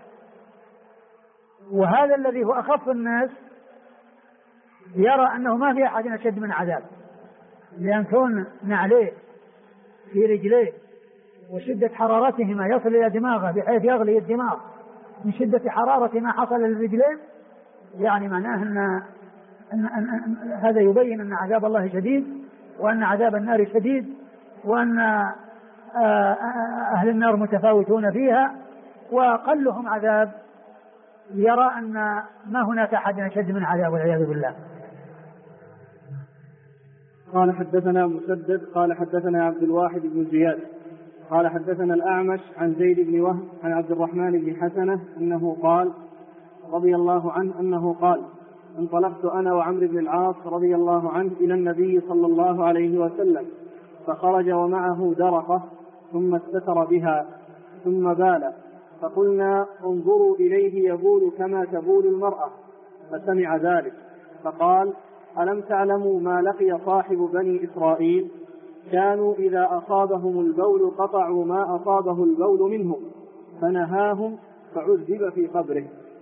وهذا الذي هو أخف الناس يرى أنه ما في أحد أشد من عذاب، لأن كون نعليه في رجليه وشدة حرارتهما يصل إلى دماغه بحيث يغلي الدماغ من شدة حرارة ما حصل للرجلين، يعني معناه أن هذا يبين أن عذاب الله شديد، وأن عذاب النار شديد، وأن أهل النار متفاوتون فيها، وأقلهم عذاب يرى أن ما هناك أحد أشد من عذاب والعياذ بالله. قال حدثنا مسدد قال حدثنا عبد الواحد بن زياد قال حدثنا الأعمش عن زيد بن وهب عن عبد الرحمن بن حسنة أنه قال رضي الله عنه أنه قال: انطلقت أنا وعمرو بن العاص رضي الله عنه إلى النبي صلى الله عليه وسلم، فخرج ومعه درقة ثم استتر بها ثم بال، فقلنا: انظروا إليه يبول كما تبول المرأة، فسمع ذلك فقال: ألم تعلموا ما لقي صاحب بني إسرائيل؟ كانوا إذا أصابهم البول قطعوا ما أصابه البول منهم، فنهاهم فعذب في قبره.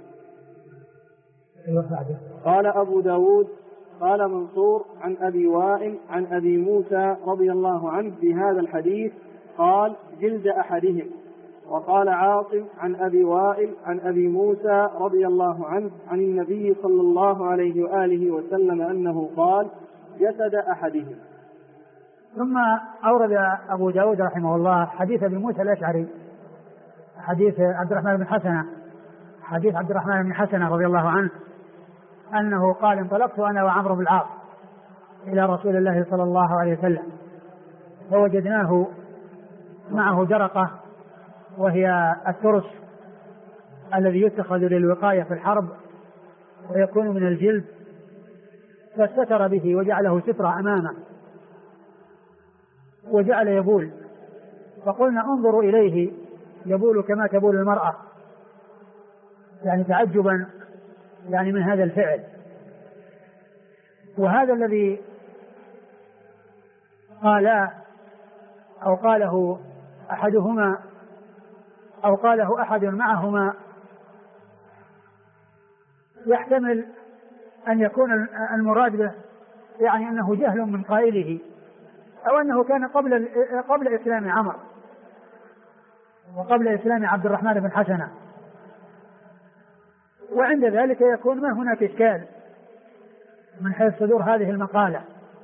قال أبو داود قال منصور عن أبي وائل عن أبي موسى رضي الله عنه بهذا الحديث قال: جلد أحدهم. وقال عاصم عن أبي وائل عن أبي موسى رضي الله عنه عن النبي صلى الله عليه وآله وسلم أنه قال: جسد أحدهم. ثم أورد أبو داود رحمه الله حديث أبي موسى الأشعري، حديث عبد الرحمن بن حسنة، حديث عبد الرحمن بن حسنة رضي الله عنه أنه قال: انطلقت أنا وعمرو بن العاص إلى رسول الله صلى الله عليه وسلم، فوجدناه معه جرقة، وهي الترس الذي يتخذ للوقاية في الحرب ويكون من الجلد، فاستتر به وجعله سترة أمامه وجعل يبول، فقلنا: انظروا إليه يبول كما تبول المرأة، يعني تعجبا يعني من هذا الفعل. وهذا الذي قاله أحدهما أو قاله أحد معهما يحتمل أن يكون المراد به يعني أنه جهل من قائله، أو أنه كان قبل إسلام عمرو وقبل إسلام عبد الرحمن بن حسنة، وعند ذلك يكون ما هناك إشكال من حيث صدور هذه المقالة.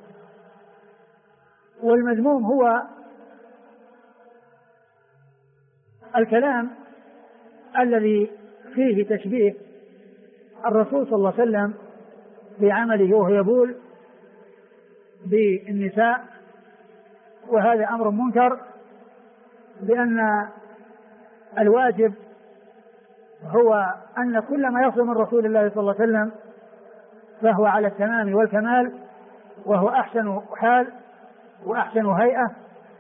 والمذموم هو الكلام الذي فيه تشبيه الرسول صلى الله عليه وسلم بعمله وهو يبول بالنساء، وهذا أمر منكر، لأن الواجب هو أن كل ما يصل من رسول الله صلى الله عليه وسلم فهو على التمام والكمال، وهو أحسن حال وأحسن هيئة.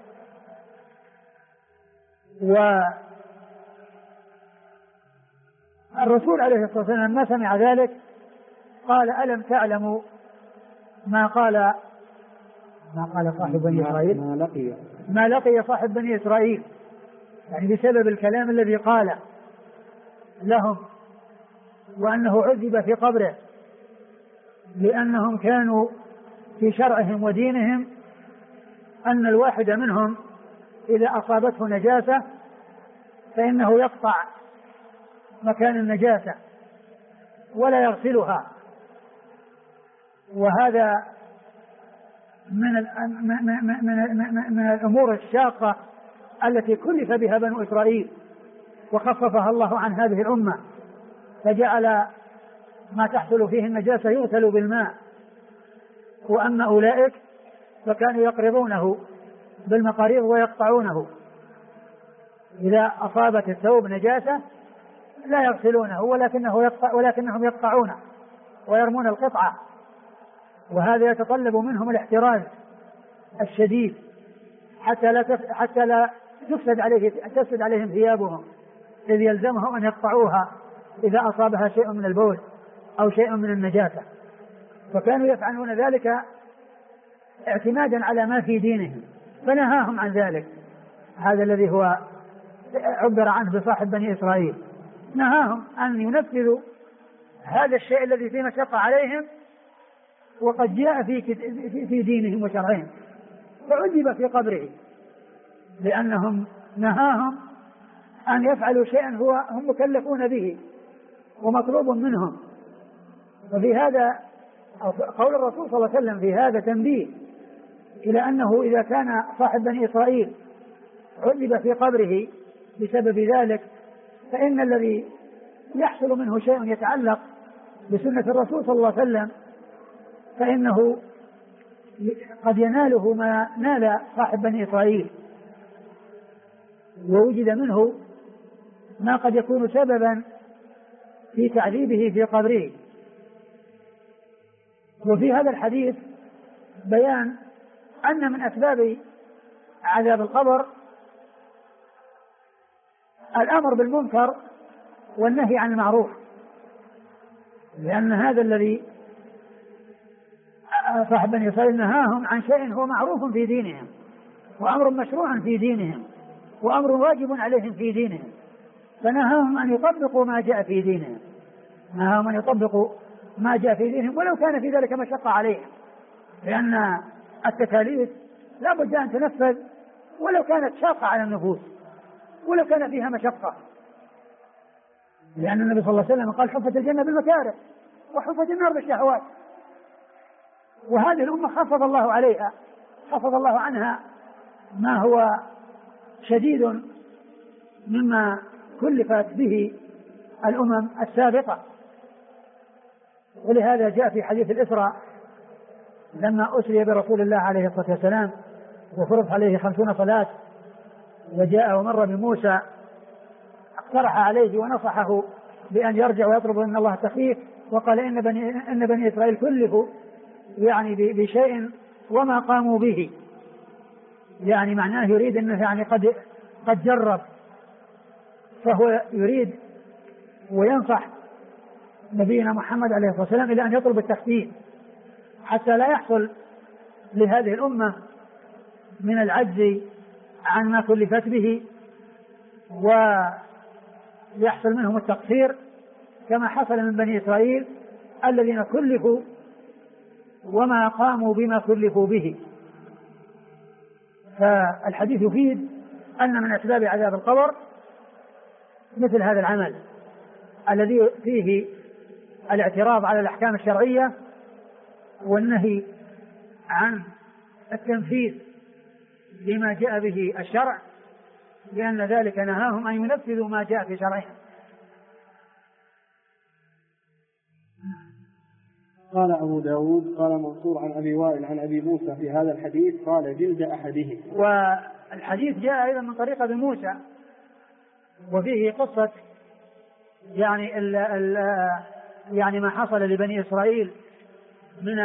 والرسول عليه الصلاة والسلام ما سمع ذلك قال: ألم تعلموا ما قال صاحب بني إسرائيل؟ ما لقي صاحب بني إسرائيل، يعني بسبب الكلام الذي قال لهم، وأنه عذب في قبره لأنهم كانوا في شرعهم ودينهم أن الواحد منهم إذا أصابته نجاسة فإنه يقطع مكان النجاسة ولا يغسلها، وهذا من الأمور الشاقة التي كلف بها بنو إسرائيل وخففها الله عن هذه الأمة، فجعل ما تحصل فيه النجاسة يغسل بالماء. وأما أولئك فكانوا يقرضونه بالمقاريض ويقطعونه، إذا أصابت الثوب نجاسة لا يغسلونه ولكنهم يقطعونه ويرمون القطعة، وهذا يتطلب منهم الاحتراز الشديد حتى لا تفسد عليهم ثيابهم، إذ يلزمهم أن يقطعوها إذا أصابها شيء من البول أو شيء من النجاسة. فكانوا يفعلون ذلك اعتمادا على ما في دينهم، فنهاهم عن ذلك. هذا الذي هو عبر عنه بصاحب بني إسرائيل، نهاهم أن ينفذوا هذا الشيء الذي فيه مشقة عليهم وقد جاء في دينهم وشرعهم، فعذب في قبره لأنهم نهاهم أن يفعلوا شيئا هم مكلفون به ومطلوب منهم. وفي هذا قول الرسول صلى الله عليه وسلم في هذا تنبيه إلى أنه إذا كان صاحب بني إسرائيل عذب في قبره بسبب ذلك، فإن الذي يحصل منه شيء يتعلق بسنة الرسول صلى الله عليه وسلم فإنه قد يناله ما نال صاحب بني إسرائيل، ووجد منه ما قد يكون سببا في تعذيبه في قبره. وفي هذا الحديث بيان أن من أسباب عذاب القبر الأمر بالمنكر والنهي عن المعروف، لأن هذا الذي صاحب بني إسرائيل نهاهم عن شيء هو معروف في دينهم وأمر مشروع في دينهم وأمر واجب عليهم في دينهم، فنهاهم أن يطبقوا ما جاء في دينهم، نهاهم أن يطبقوا ما جاء في دينهم ولو كان في ذلك مشقة عليهم، لأن التكاليف لا بد أن تنفذ ولو كانت شاقة على النفوس ولو كان فيها مشقة، لأن النبي صلى الله عليه وسلم قال حفت الجنة بالمكاره وحفت النار بالشهوات. وهذه الأمة خفض الله عليها، خفض الله عنها ما هو شديد مما كلفت به الأمم السابقة. ولهذا جاء في حديث الإسراء لما أسري برسول الله عليه الصلاة والسلام وفرض عليه 50 صلاة وجاء ومر بموسى اقترح عليه ونصحه بأن يرجع ويطلب من الله تخفيف، وقال إن بني إسرائيل كلفوا يعني بشيء وما قاموا به، يعني معناه يريد أنه يعني قد جرب، فهو يريد وينصح نبينا محمد عليه الصلاة والسلام إلى أن يطلب التخفيف حتى لا يحصل لهذه الأمة من العجز عن ما كلفت به ويحصل منهم التقصير كما حصل من بني إسرائيل الذين كلفوا وما قاموا بما كلفوا به. فالحديث يفيد أن من أسباب عذاب القبر مثل هذا العمل الذي فيه الاعتراض على الأحكام الشرعية والنهي عن التنفيذ لما جاء به الشرع، لأن ذلك نهاهم أن ينفذوا ما جاء في شرعهم. قال أبو داود قال منصور عن أبي وائل عن أبي موسى في هذا الحديث قال جلد أحدهم. والحديث جاء أيضا من طريق أبي موسى وفيه قصة يعني ما حصل لبني إسرائيل من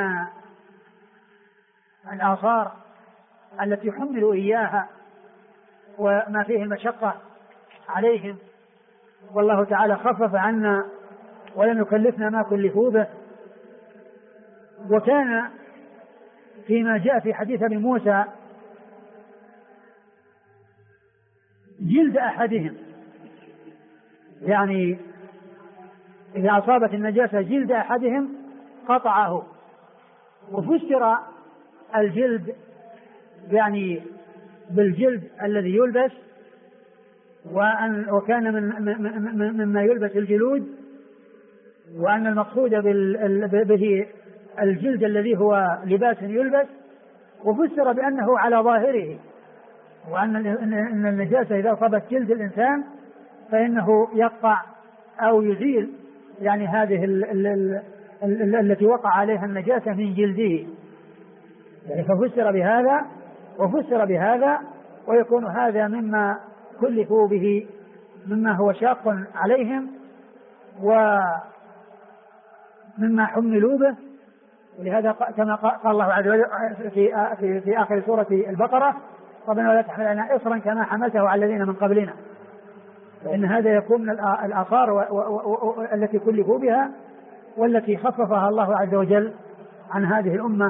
الآثار التي حملوا إياها وما فيه المشقة عليهم، والله تعالى خفف عنا ولم يكلفنا ما كلفوا به. وكان فيما جاء في حديث ابي موسى جلد أحدهم، يعني إذا أصابت النجاسة جلد أحدهم قطعه. وفسر الجلد يعني بالجلد الذي يلبس، وكان مما يلبس الجلود، وأن المقصود به الجلد الذي هو لباس يلبس، وفسر بأنه على ظاهره، وأن النجاسة إذا أصابت جلد الإنسان فإنه يقطع أو يزيل يعني هذه التي وقع عليها النجاسة من جلده، يعني ففسر بهذا وفسر بهذا، ويكون هذا مما كلفوا به مما هو شاق عليهم ومما حملوا به. ولهذا كما قال الله عز وجل في آخر سورة البقرة: ربنا ولا تحمل علينا إصرا كما حملته على الذين من قبلنا. فإن هذا يكون من الآثار التي كلفوا بها، والتي خففها الله عز وجل عن هذه الأمة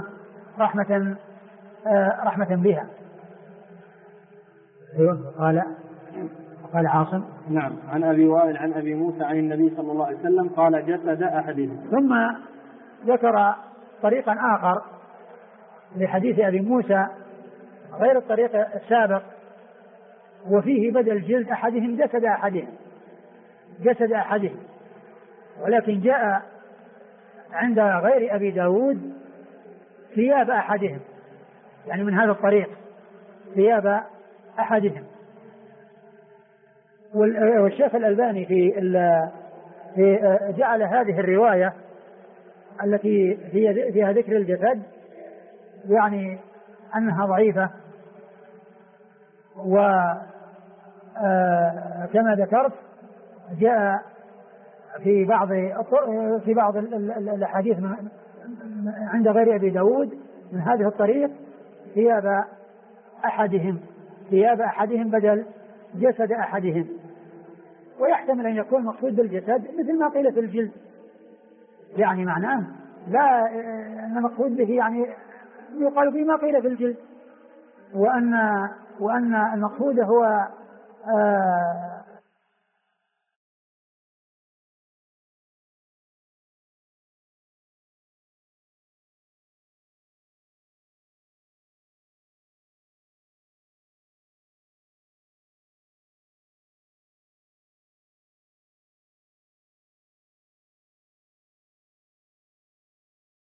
رحمة بها. قال عاصم: نعم، عن أبي وائل عن أبي موسى عن النبي صلى الله عليه وسلم قال: جسد أحدهم. ثم ذكر طريقا آخر لحديث أبي موسى غير الطريق السابق، وفيه بدل جلد أحدهم جسد أحدهم، ولكن جاء عند غير أبي داود ثياب أحدهم، يعني من هذا الطريق ثياب أحدهم. والشيخ الألباني في جعل هذه الرواية التي فيها ذكر الجسد يعني أنها ضعيفة، وكما ذكرت جاء في بعض الأحاديث عند غير أبي داود من هذه الطريق ثياب أحدهم بدل جسد أحدهم. ويحتمل أن يكون مقصود بالجسد مثل ما قيل في الجلد، يعني معناه لا أن مقصود به يعني يقال به ما قيل في الجلد، وأن المقصود هو